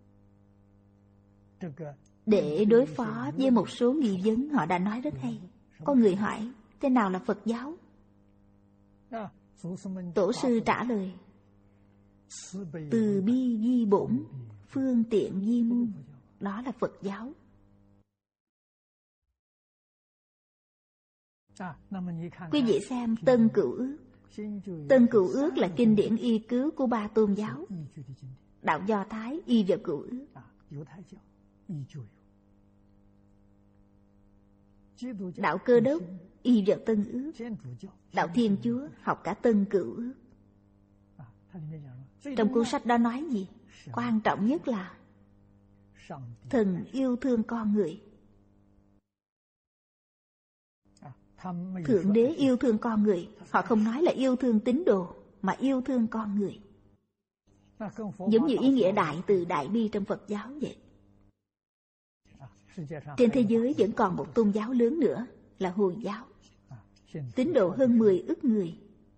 để đối phó với một số nghi vấn, họ đã nói rất hay. Có người hỏi, thế nào là Phật giáo? Tổ sư trả lời, từ bi di bổn, phương tiện di môn. Đó là Phật giáo. Quý vị xem Tân Cựu Ước. Tân Cựu Ước là kinh điển y cứu của ba tôn giáo. Đạo Do Thái y vào Cựu Ước. Đạo Cơ Đốc y vào Tân Ước. Đạo Thiên Chúa học cả Tân Cựu Ước. Trong cuốn sách đó nói gì? Quan trọng nhất là thần yêu thương con người. Thượng Đế yêu thương con người. Họ không nói là yêu thương tín đồ, mà yêu thương con người. Giống như ý nghĩa đại từ đại bi trong Phật giáo vậy. Trên thế giới vẫn còn một tôn giáo lớn nữa là Hồi giáo. Tín đồ hơn mười ức người.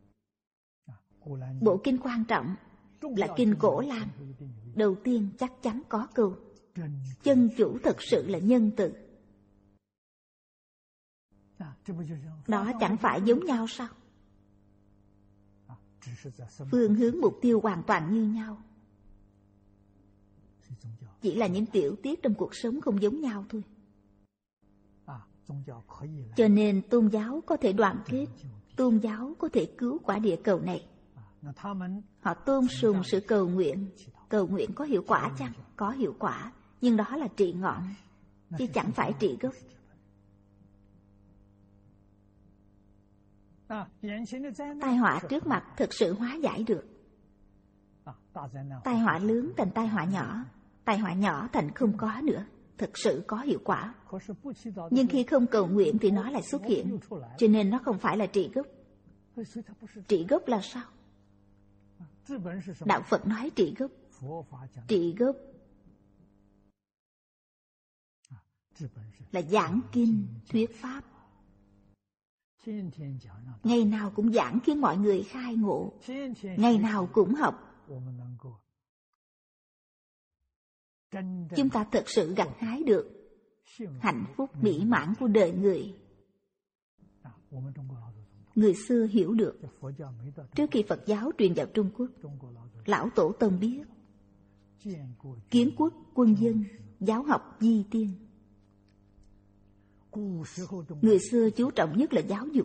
Bộ kinh quan trọng là kinh Cổ Lan. Đầu tiên chắc chắn có câu chân chủ thật sự là nhân từ. Đó chẳng phải giống nhau sao? Phương hướng mục tiêu hoàn toàn như nhau. Chỉ là những tiểu tiết trong cuộc sống không giống nhau thôi. Cho nên tôn giáo có thể đoàn kết, tôn giáo có thể cứu quả địa cầu này. Họ tôn sùng sự cầu nguyện. Cầu nguyện có hiệu quả chăng? Có hiệu quả, nhưng đó là trị ngọn, chứ chẳng phải trị gốc. Tai họa trước mặt thực sự hóa giải được. Tai họa lớn thành tai họa nhỏ, tai họa nhỏ thành không có nữa, thực sự có hiệu quả. Nhưng khi không cầu nguyện thì nó lại xuất hiện, cho nên nó không phải là trị gốc. Trị gốc là sao? Đạo Phật nói trị gốc, Trị gốc là giảng kinh, thuyết pháp. Ngày nào cũng giảng khiến mọi người khai ngộ, ngày nào cũng học. Chúng ta thật sự gặt hái được hạnh phúc mỹ mãn của đời người. Người xưa hiểu được, trước khi Phật giáo truyền vào Trung Quốc, Lão Tổ Tông biết kiến quốc quân dân, giáo học di tiên. Người xưa chú trọng nhất là giáo dục.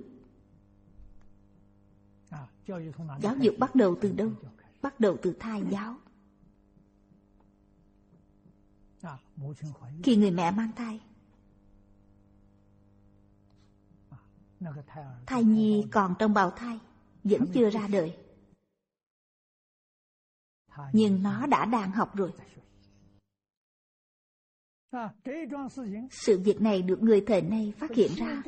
Giáo dục bắt đầu từ đâu? Bắt đầu từ thai giáo. Khi người mẹ mang thai, thai nhi còn trong bào thai, vẫn chưa ra đời, nhưng nó đã đang học rồi. Sự việc này được người thời nay phát hiện ra.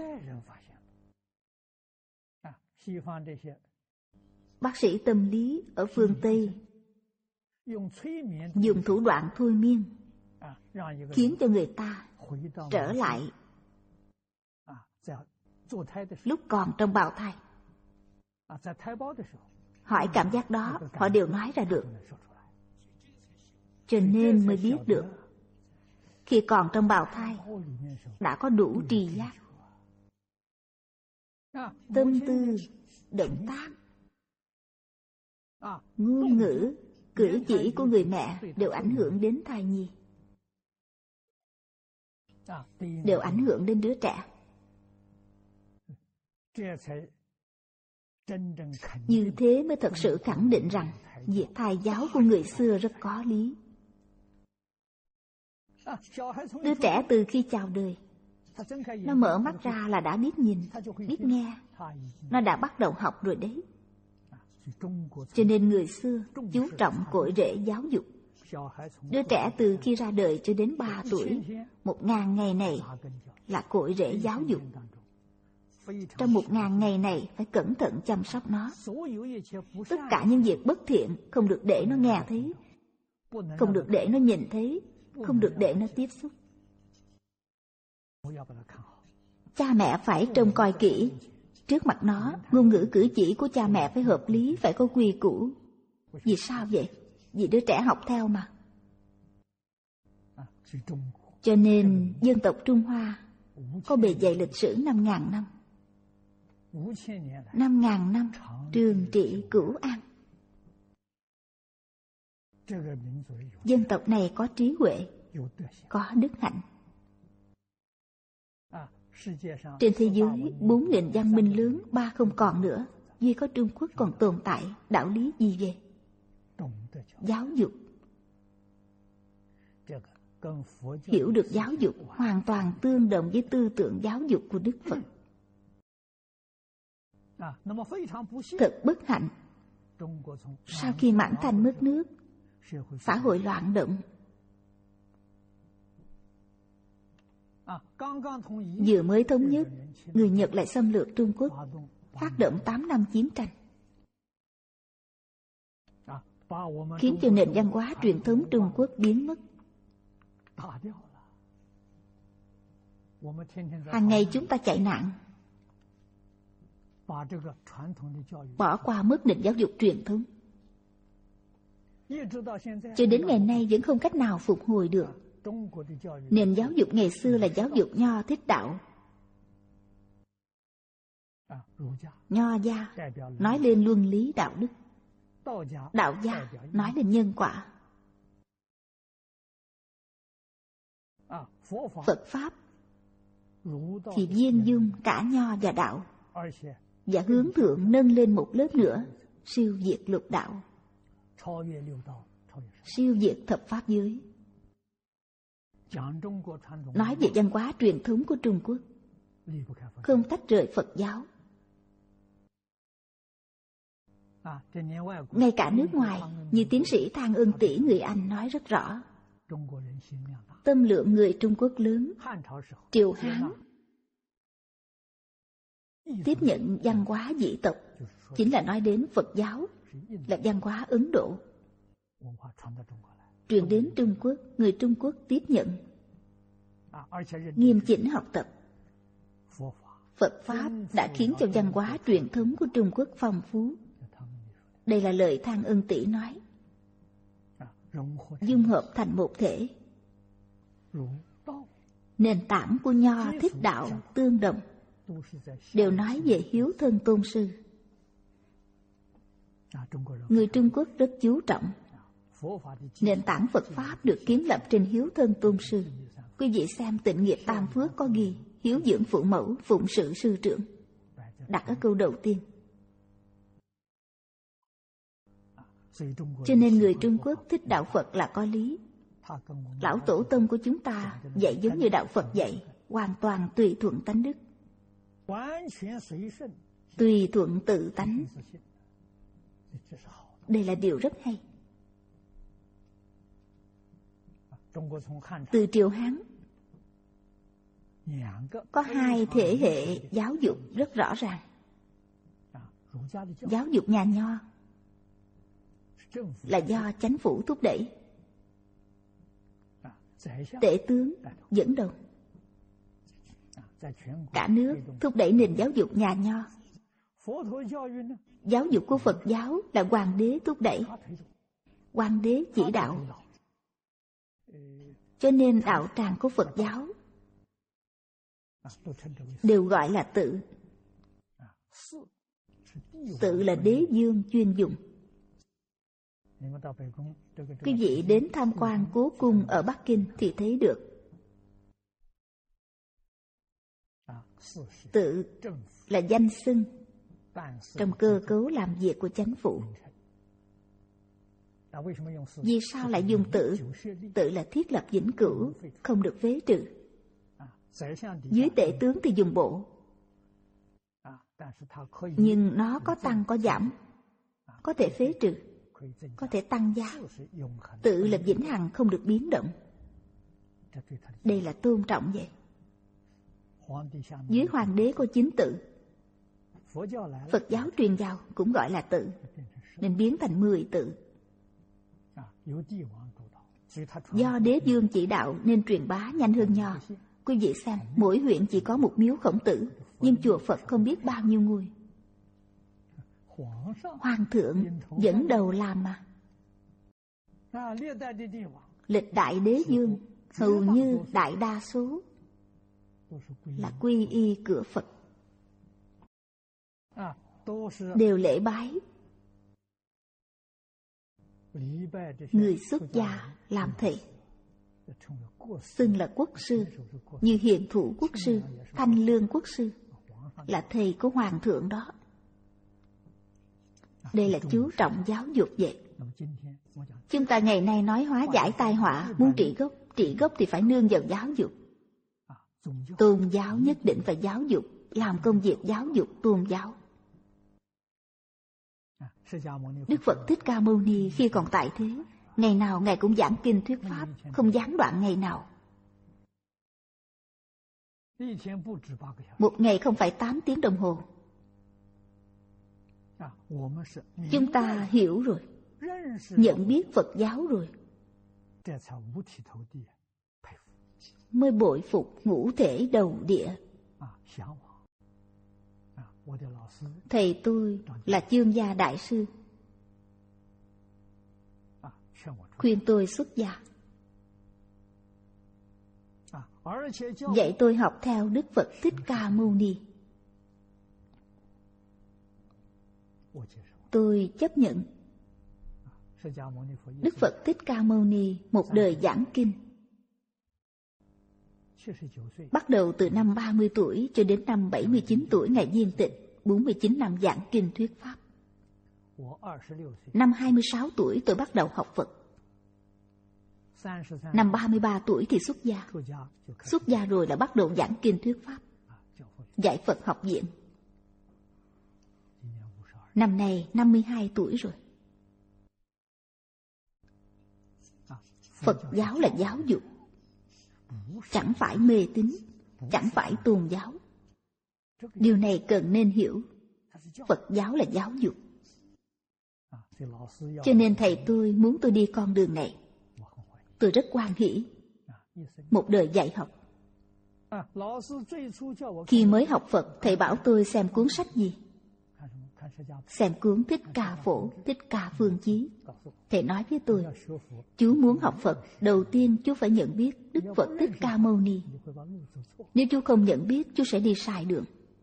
Bác sĩ tâm lý ở phương Tây dùng thủ đoạn thôi miên, khiến cho người ta trở lại lúc còn trong bào thai. Hỏi cảm giác đó, họ đều nói ra được. Cho nên mới biết được, khi còn trong bào thai đã có đủ trì giác, tâm tư, động tác, ngôn ngữ, cử chỉ của người mẹ đều ảnh hưởng đến thai nhi, đều ảnh hưởng đến đứa trẻ. Như thế mới thật sự khẳng định rằng việc thai giáo của người xưa rất có lý. Đứa trẻ từ khi chào đời, nó mở mắt ra là đã biết nhìn, biết nghe. Nó đã bắt đầu học rồi đấy. Cho nên người xưa chú trọng cội rễ giáo dục. Đứa trẻ từ khi ra đời cho đến ba tuổi, một ngàn ngày này là cội rễ giáo dục. Trong một ngàn ngày này phải cẩn thận chăm sóc nó. Tất cả những việc bất thiện không được để nó nghe thấy, không được để nó nhìn thấy, không được để nó tiếp xúc. Cha mẹ phải trông coi kỹ. Trước mặt nó, ngôn ngữ cử chỉ của cha mẹ phải hợp lý, phải có quy củ. Vì sao vậy? Vì đứa trẻ học theo mà. Cho nên dân tộc Trung Hoa có bề dày lịch sử năm ngàn năm. Năm ngàn năm trường trị cửu an. Dân tộc này có trí huệ, có đức hạnh. Trên thế giới, bốn nền văn minh lớn, ba không còn nữa. Duy có Trung Quốc còn tồn tại. Đạo lý gì vậy? Giáo dục. Hiểu được giáo dục hoàn toàn tương đồng với tư tưởng giáo dục của Đức Phật. Thật bất hạnh, sau khi Mãn Thanh mất nước, xã hội loạn động. Vừa mới thống nhất, người Nhật lại xâm lược Trung Quốc, phát động tám năm chiến tranh, khiến cho nền văn hóa truyền thống Trung Quốc biến mất. Hàng ngày chúng ta chạy nạn, bỏ qua mất nền giáo dục truyền thống. Cho đến ngày nay vẫn không cách nào phục hồi được. Nền giáo dục ngày xưa là giáo dục Nho Thích Đạo. Nho gia nói lên luân lý đạo đức, đạo gia nói lên nhân quả. Phật Pháp thì viên dung cả Nho và đạo, và hướng thượng nâng lên một lớp nữa, siêu diệt lục đạo, siêu diệt thập pháp giới. Nói về văn hóa truyền thống của Trung Quốc, không tách rời Phật giáo. Ngay cả nước ngoài, như tiến sĩ Thang Ân Tỷ người Anh nói rất rõ, tâm lượng người Trung Quốc lớn. Triều Hán tiếp nhận văn hóa dị tộc, chính là nói đến Phật giáo, là văn hóa Ấn Độ. truyền đến Trung Quốc, người Trung Quốc tiếp nhận, nghiêm chỉnh học tập. Phật Pháp đã khiến cho văn hóa truyền thống của Trung Quốc phong phú. Đây là lời Thang Ân Tỷ nói. Dung hợp thành một thể. Nền tảng của Nho, Thích đạo tương đồng, đều nói về hiếu thân tôn sư. Người Trung Quốc rất chú trọng. Nền tảng Phật Pháp được kiến lập trên hiếu thân tôn sư. Quý vị xem Tịnh Nghiệp Tam Phước có ghi hiếu dưỡng phụ mẫu, phụng sự sư trưởng, đặt ở câu đầu tiên. Cho nên người Trung Quốc thích đạo Phật là có lý. Lão Tổ Tông của chúng ta dạy giống như đạo Phật dạy, hoàn toàn tùy thuận tánh đức, tùy thuận tự tánh. Đây là điều rất hay. Từ triều Hán có hai thể hệ giáo dục rất rõ ràng. Giáo dục nhà Nho là do chánh phủ thúc đẩy, tể tướng dẫn đầu. Cả nước thúc đẩy nền giáo dục nhà Nho. Giáo dục của Phật giáo là Hoàng đế thúc đẩy, Hoàng đế chỉ đạo. Cho nên đạo tràng của Phật giáo đều gọi là tự. Tự là đế dương chuyên dùng. Quý vị đến tham quan cố cung ở Bắc Kinh thì thấy được. Tự là danh xưng trong cơ cấu làm việc của chánh phủ. Vì sao lại dùng tự? Tự là thiết lập vĩnh cửu, không được phế trừ. Dưới tể tướng thì dùng bộ, nhưng nó có tăng có giảm, có thể phế trừ, có thể tăng giá. Tự là vĩnh hằng, không được biến động. Đây là tôn trọng vậy. Dưới hoàng đế có chín tự. Phật giáo truyền vào cũng gọi là tự, nên biến thành mười tự. Do đế vương chỉ đạo nên truyền bá nhanh hơn Nho. Quý vị xem, mỗi huyện chỉ có một miếu Khổng Tử, nhưng chùa Phật không biết bao nhiêu ngôi. Hoàng thượng dẫn đầu làm mà. Lịch đại đế vương hầu như đại đa số là quy y cửa Phật, đều lễ bái. Người xuất gia làm thầy xưng là quốc sư, như Hiền Thủ quốc sư, Thanh Lương quốc sư, là thầy của hoàng thượng đó. Đây là chú trọng giáo dục vậy. Chúng ta ngày nay nói hóa giải tai họa, muốn trị gốc, trị gốc thì phải nương vào giáo dục. Tôn giáo nhất định phải giáo dục, làm công việc giáo dục tôn giáo. Đức Phật Thích Ca Mâu Ni khi còn tại thế, ngày nào Ngài cũng giảng kinh thuyết pháp, không gián đoạn ngày nào. Một ngày không phải tám tiếng đồng hồ. Chúng ta hiểu rồi, nhận biết Phật giáo rồi, mới bội phục ngũ thể đầu địa. Thầy tôi là Chương Gia Đại Sư, khuyên tôi xuất gia, dạy tôi học theo Đức Phật Thích Ca Mâu Ni. Tôi chấp nhận. Đức Phật Thích Ca Mâu Ni một đời giảng kinh, bắt đầu từ năm ba mươi tuổi cho đến năm bảy mươi chín tuổi Ngài viên tịch, bốn mươi chín năm giảng kinh thuyết pháp. Năm hai mươi sáu tuổi tôi bắt đầu học Phật. Năm ba mươi ba tuổi thì xuất gia. Xuất gia rồi là bắt đầu giảng kinh thuyết pháp, dạy Phật học viện. Năm nay năm mươi hai tuổi rồi. Phật giáo là giáo dục, chẳng phải mê tín, chẳng phải tôn giáo. Điều này cần nên hiểu. Phật giáo là giáo dục. Cho nên thầy tôi muốn tôi đi con đường này. Tôi rất hoan hỉ. Một đời dạy học. Khi mới học Phật, thầy bảo tôi xem cuốn sách gì? Xem cuốn Thích Ca Phổ, Thích Ca Phương Chí. Thầy nói với tôi, chú muốn học Phật, đầu tiên chú phải nhận biết Đức Phật Thích Ca Mâu Ni. Nếu chú không nhận biết, chú sẽ đi sai đường.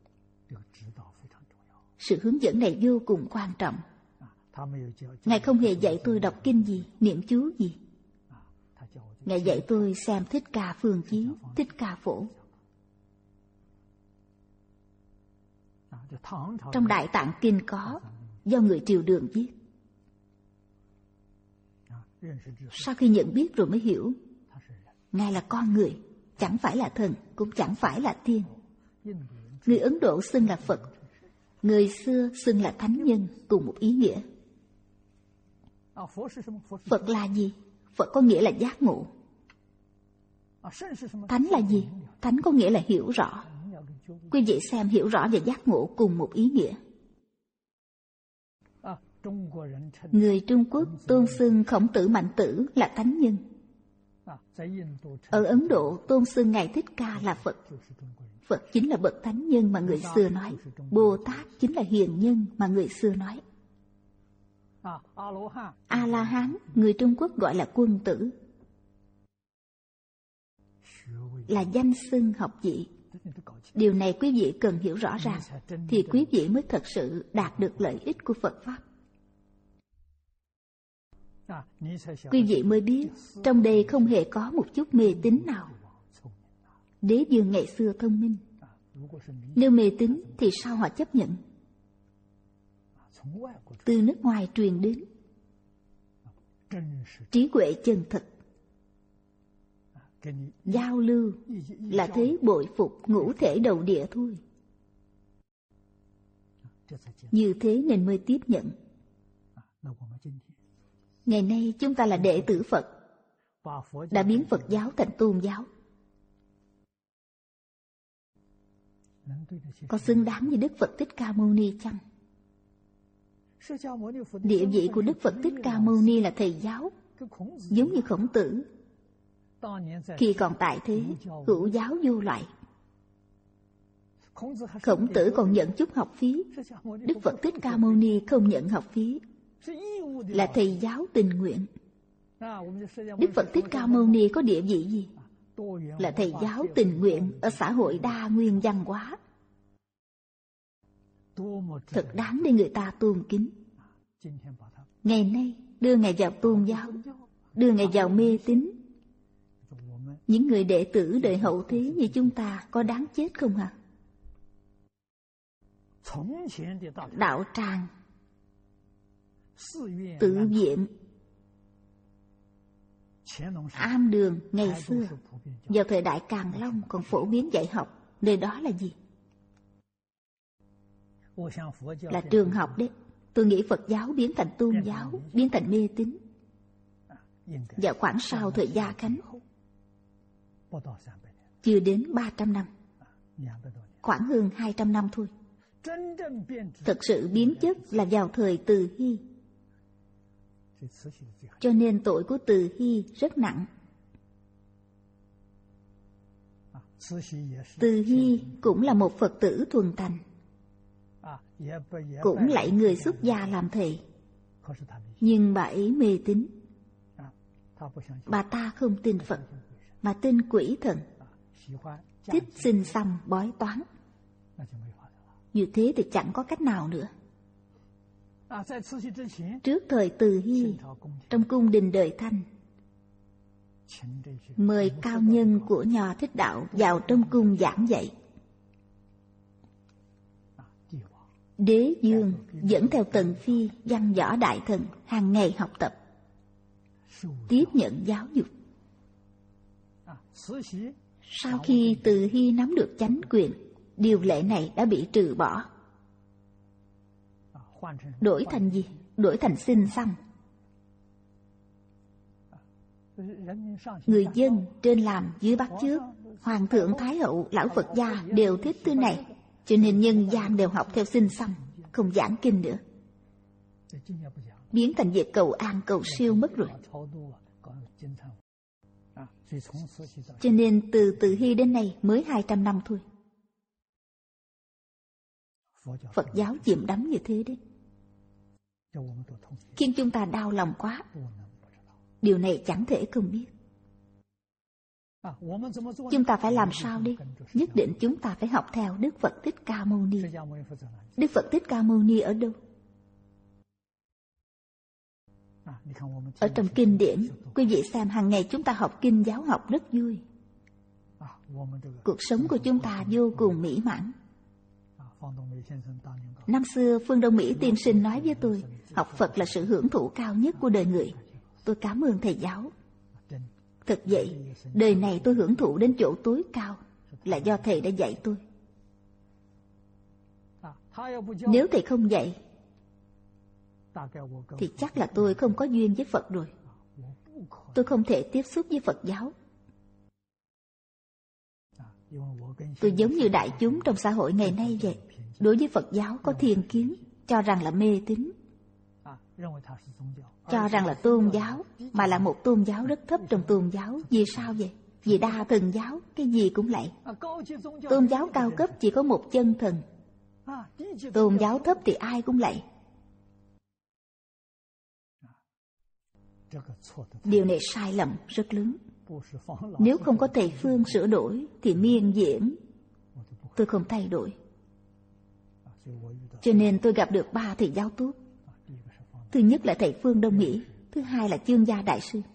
Sự hướng dẫn này vô cùng quan trọng. Ngài không hề dạy tôi đọc kinh gì, niệm chú gì. Ngài dạy tôi xem Thích Ca Phương Chí, Thích Ca Phổ. Trong Đại Tạng Kinh có, do người Triều Đường viết. Sau khi nhận biết rồi mới hiểu, Ngài là con người, chẳng phải là thần, cũng chẳng phải là tiên. Người Ấn Độ xưng là Phật, người xưa xưng là thánh nhân, cùng một ý nghĩa. Phật là gì? Phật có nghĩa là giác ngộ. Thánh là gì? Thánh có nghĩa là hiểu rõ. Quý vị xem hiểu rõ và giác ngộ cùng một ý nghĩa. Người Trung Quốc tôn xưng Khổng Tử Mạnh Tử là thánh nhân. Ở Ấn Độ tôn xưng Ngài Thích Ca là Phật. Phật chính là bậc thánh nhân mà người xưa nói. Bồ Tát chính là hiền nhân mà người xưa nói. A-la-hán, người Trung Quốc gọi là quân tử, là danh xưng học vị. Điều này quý vị cần hiểu rõ ràng, thì quý vị mới thật sự đạt được lợi ích của Phật Pháp. Quý vị mới biết, trong đây không hề có một chút mê tín nào. Đế vương ngày xưa thông minh. Nếu mê tín thì sao họ chấp nhận? Từ nước ngoài truyền đến trí huệ chân thật, giao lưu là thế bội phục ngũ thể đầu địa thôi. Như thế nên mới tiếp nhận. Ngày nay chúng ta là đệ tử Phật, đã biến Phật giáo thành tôn giáo. Có xứng đáng với Đức Phật Thích Ca Mâu Ni chăng? Địa vị của Đức Phật Thích Ca Mâu Ni là thầy giáo, giống như Khổng Tử. Khi còn tại thế, hữu giáo vô loại. Khổng Tử còn nhận chút học phí. Đức Phật Thích Ca Mâu Ni không nhận học phí, là thầy giáo tình nguyện. Đức Phật Thích Ca Mâu Ni có địa vị gì? Là thầy giáo tình nguyện ở xã hội đa nguyên văn hóa. Thật đáng để người ta tôn kính. Ngày nay đưa Ngài vào tôn giáo, đưa Ngài vào mê tín. Những người đệ tử đời hậu thế như chúng ta có đáng chết không hả? Đạo tràng, tự viện, am đường ngày xưa, vào thời đại Càn Long còn phổ biến dạy học. Nơi đó là gì? Là trường học đấy. Tôi nghĩ Phật giáo biến thành tôn giáo, biến thành mê tín vào khoảng sau thời Gia Khánh, chưa đến ba trăm năm, khoảng hơn hai trăm năm thôi. Thực sự biến chất là vào thời Từ Hy. Cho nên tội của Từ Hy rất nặng. Từ Hy cũng là một Phật tử thuần thành, cũng lạy người xuất gia làm thầy. Nhưng bà ấy mê tín. Bà ta không tin Phật, mà tin quỷ thần, thích xin xăm bói toán. Như thế thì chẳng có cách nào nữa. Trước thời Từ Hy, trong cung đình Đời Thanh, mời cao nhân của Nho Thích Đạo vào trong cung giảng dạy. Đế vương dẫn theo Tần Phi, văn võ đại thần hàng ngày học tập, tiếp nhận giáo dục. Sau khi Từ Hy nắm được chánh quyền, điều lệ này đã bị trừ bỏ. Đổi thành gì? Đổi thành xin xăm. Người dân trên làm dưới bắt chước. Hoàng thượng, Thái hậu, lão Phật gia đều thích thứ này, cho nên nhân gian đều học theo xin xăm, không giảng kinh nữa. biến thành việc cầu an cầu siêu mất rồi. Cho nên từ Từ Hy đến nay mới hai trăm năm thôi. Phật giáo chìm đắm như thế đấy, khiến chúng ta đau lòng quá. Điều này chẳng thể không biết. Chúng ta phải làm sao đi? Nhất định chúng ta phải học theo Đức Phật Thích Ca Mâu Ni. Đức Phật Thích Ca Mâu Ni ở đâu? Ở trong kinh điển. Quý vị xem, hàng ngày chúng ta học kinh giáo học rất vui. Cuộc sống của chúng ta vô cùng mỹ mãn. Năm xưa Phương Đông Mỹ tiên sinh nói với tôi, học Phật là sự hưởng thụ cao nhất của đời người. Tôi cảm ơn thầy giáo. Thật vậy, đời này tôi hưởng thụ đến chỗ tối cao là do thầy đã dạy tôi. Nếu thầy không dạy thì chắc là tôi không có duyên với Phật rồi. Tôi không thể tiếp xúc với Phật giáo. Tôi giống như đại chúng trong xã hội ngày nay vậy. Đối với Phật giáo có thiên kiến, cho rằng là mê tín, cho rằng là tôn giáo, mà là một tôn giáo rất thấp trong tôn giáo. Vì sao vậy? Vì đa thần giáo, cái gì cũng lạy. Tôn giáo cao cấp chỉ có một chân thần. Tôn giáo thấp thì ai cũng lạy. Điều này sai lầm rất lớn. Nếu không có thầy Phương sửa đổi thì miên diễn tôi không thay đổi. Cho nên tôi gặp được ba thầy giáo tốt. Thứ nhất là thầy Phương Đông Mỹ, thứ hai là Chương Gia Đại Sư.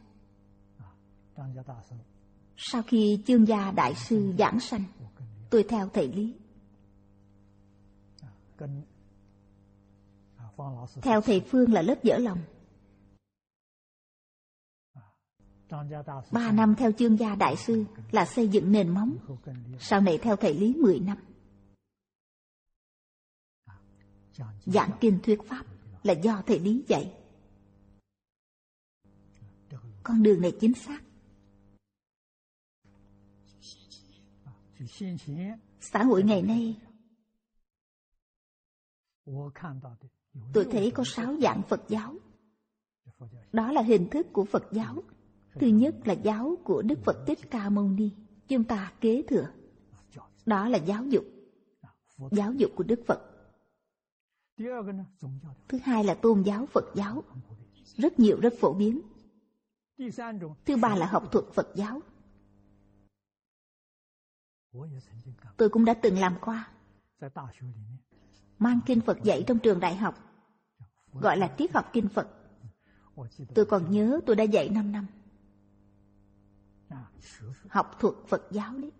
Sau khi Chương Gia Đại Sư giảng sanh, tôi theo thầy Lý. Theo thầy Phương là lớp dở lòng. Ba năm theo Chương Gia Đại Sư là xây dựng nền móng. Sau này theo thầy Lý mười năm. Giảng kinh thuyết pháp là do thầy Lý dạy. Con đường này chính xác. Xã hội ngày nay, tôi thấy có sáu dạng Phật giáo. Đó là hình thức của Phật giáo. Thứ nhất là giáo của Đức Phật Thích Ca Mâu Ni, chúng ta kế thừa. Đó là giáo dục, giáo dục của Đức Phật. Thứ hai là tôn giáo Phật giáo, rất nhiều, rất phổ biến. Thứ ba là học thuật Phật giáo. Tôi cũng đã từng làm qua. Mang kinh Phật dạy trong trường đại học, gọi là triết học kinh Phật. Tôi còn nhớ tôi đã dạy năm năm. Học thuật Phật giáo đấy.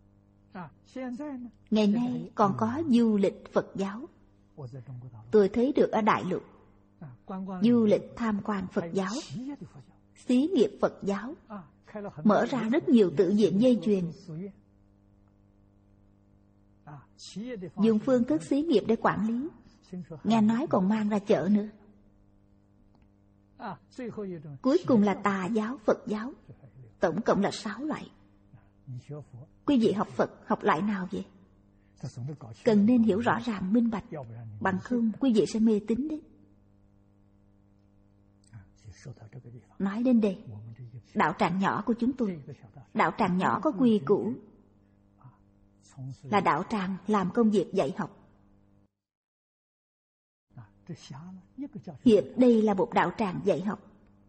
Ngày nay còn có du lịch Phật giáo. Tôi thấy được ở Đại Lục. Du lịch tham quan Phật giáo, xí nghiệp Phật giáo, mở ra rất nhiều tự viện dây chuyền. Dùng phương thức xí nghiệp để quản lý. Nghe nói còn mang ra chợ nữa. Cuối cùng là tà giáo Phật giáo. Tổng cộng là sáu loại. Quý vị học Phật, học loại nào vậy? Cần nên hiểu rõ ràng, minh bạch. Bằng không, quý vị sẽ mê tín đấy. Nói đến đây, đạo tràng nhỏ của chúng tôi, đạo tràng nhỏ có quy củ, là đạo tràng làm công việc dạy học. Hiện đây là một đạo tràng dạy học.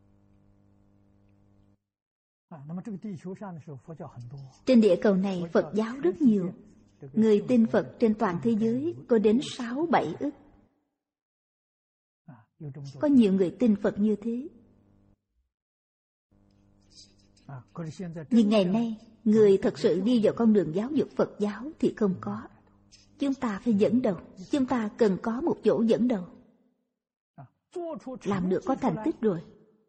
Trên địa cầu này Phật giáo rất nhiều. Người tin Phật trên toàn thế giới có đến sáu bảy ức. Có nhiều người tin Phật như thế. Nhưng ngày nay, người thật sự đi vào con đường giáo dục Phật giáo thì không có. Chúng ta phải dẫn đầu. Chúng ta cần có một chỗ dẫn đầu. Làm được có thành tích rồi,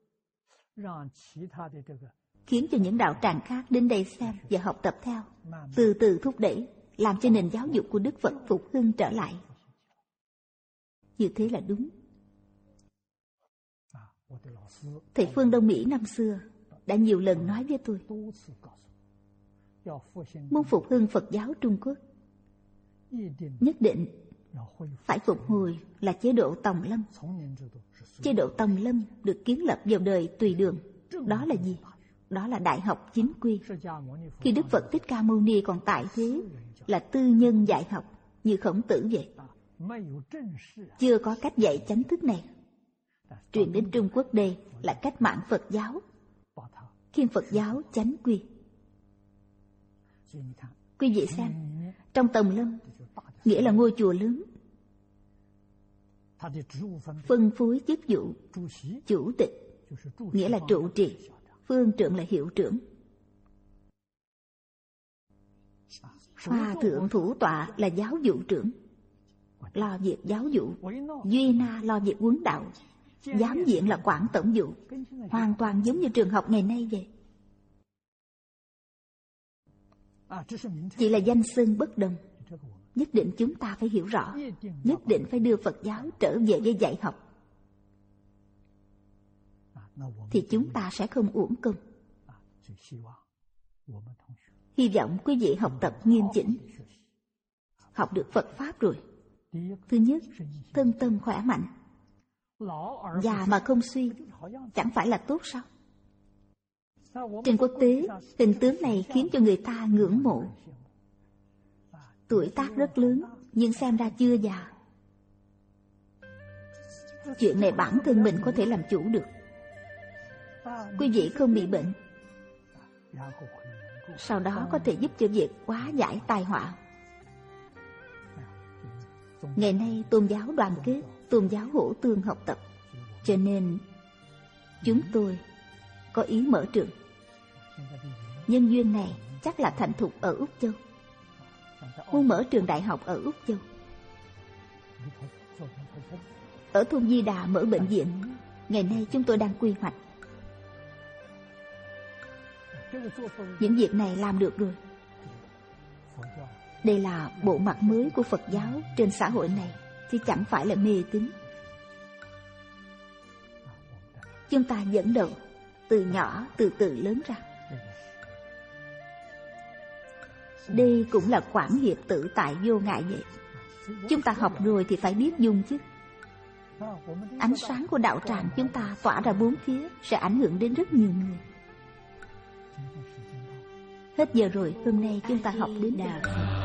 khiến cho những đạo tràng khác đến đây xem và học tập theo, từ từ thúc đẩy, làm cho nền giáo dục của Đức Phật phục hưng trở lại. Như thế là đúng. Thầy Phương Đông Mỹ năm xưa đã nhiều lần nói với tôi, muốn phục hưng Phật giáo Trung Quốc, nhất định phải phục hồi là chế độ Tòng Lâm. Chế độ Tòng Lâm được kiến lập vào đời Tùy Đường. Đó là gì? Đó là đại học chính quy. Khi Đức Phật Thích Ca Mâu Ni còn tại thế, là tư nhân dạy học, như Khổng Tử vậy. Chưa có cách dạy chánh thức này. Truyền đến Trung Quốc đây là cách mạng Phật giáo, khiến Phật giáo chánh quy. Quý vị xem, trong Tòng Lâm, nghĩa là ngôi chùa lớn, phân phối chức vụ chủ tịch, nghĩa là trụ trì, phương trượng là hiệu trưởng, hòa thượng thủ tọa là giáo vụ trưởng, lo việc giáo vụ, duy na lo việc huấn đạo, giám viện là quản tổng vụ, hoàn toàn giống như trường học ngày nay vậy. Chỉ là danh xưng bất đồng. Nhất định chúng ta phải hiểu rõ, nhất định phải đưa Phật giáo trở về với dạy học, thì chúng ta sẽ không uổng công. Hy vọng quý vị học tập nghiêm chỉnh. Học được Phật Pháp rồi, thứ nhất, thân tâm khỏe mạnh. Già mà không suy, chẳng phải là tốt sao? Trên quốc tế, hình tướng này khiến cho người ta ngưỡng mộ. Tuổi tác rất lớn, nhưng xem ra chưa già. Chuyện này bản thân mình có thể làm chủ được. Quý vị không bị bệnh, sau đó có thể giúp cho việc hóa giải tai họa. Ngày nay tôn giáo đoàn kết, tôn giáo hỗ tương học tập, cho nên chúng tôi có ý mở trường. Nhân duyên này chắc là thành thục ở Úc Châu, muốn mở trường đại học ở Úc Châu. Ở thôn Di Đà mở bệnh viện, ngày nay chúng tôi đang quy hoạch. Những việc này làm được rồi. Đây là bộ mặt mới của Phật giáo trên xã hội này, chứ chẳng phải là mê tín. Chúng ta dẫn đầu, từ nhỏ từ từ lớn ra. Đây cũng là quảng hiệp tự tại vô ngại vậy. Chúng ta học rồi thì phải biết dùng chứ. Ánh sáng của đạo tràng chúng ta tỏa ra bốn phía, sẽ ảnh hưởng đến rất nhiều người. Hết giờ rồi, hôm nay chúng ta học đến đây.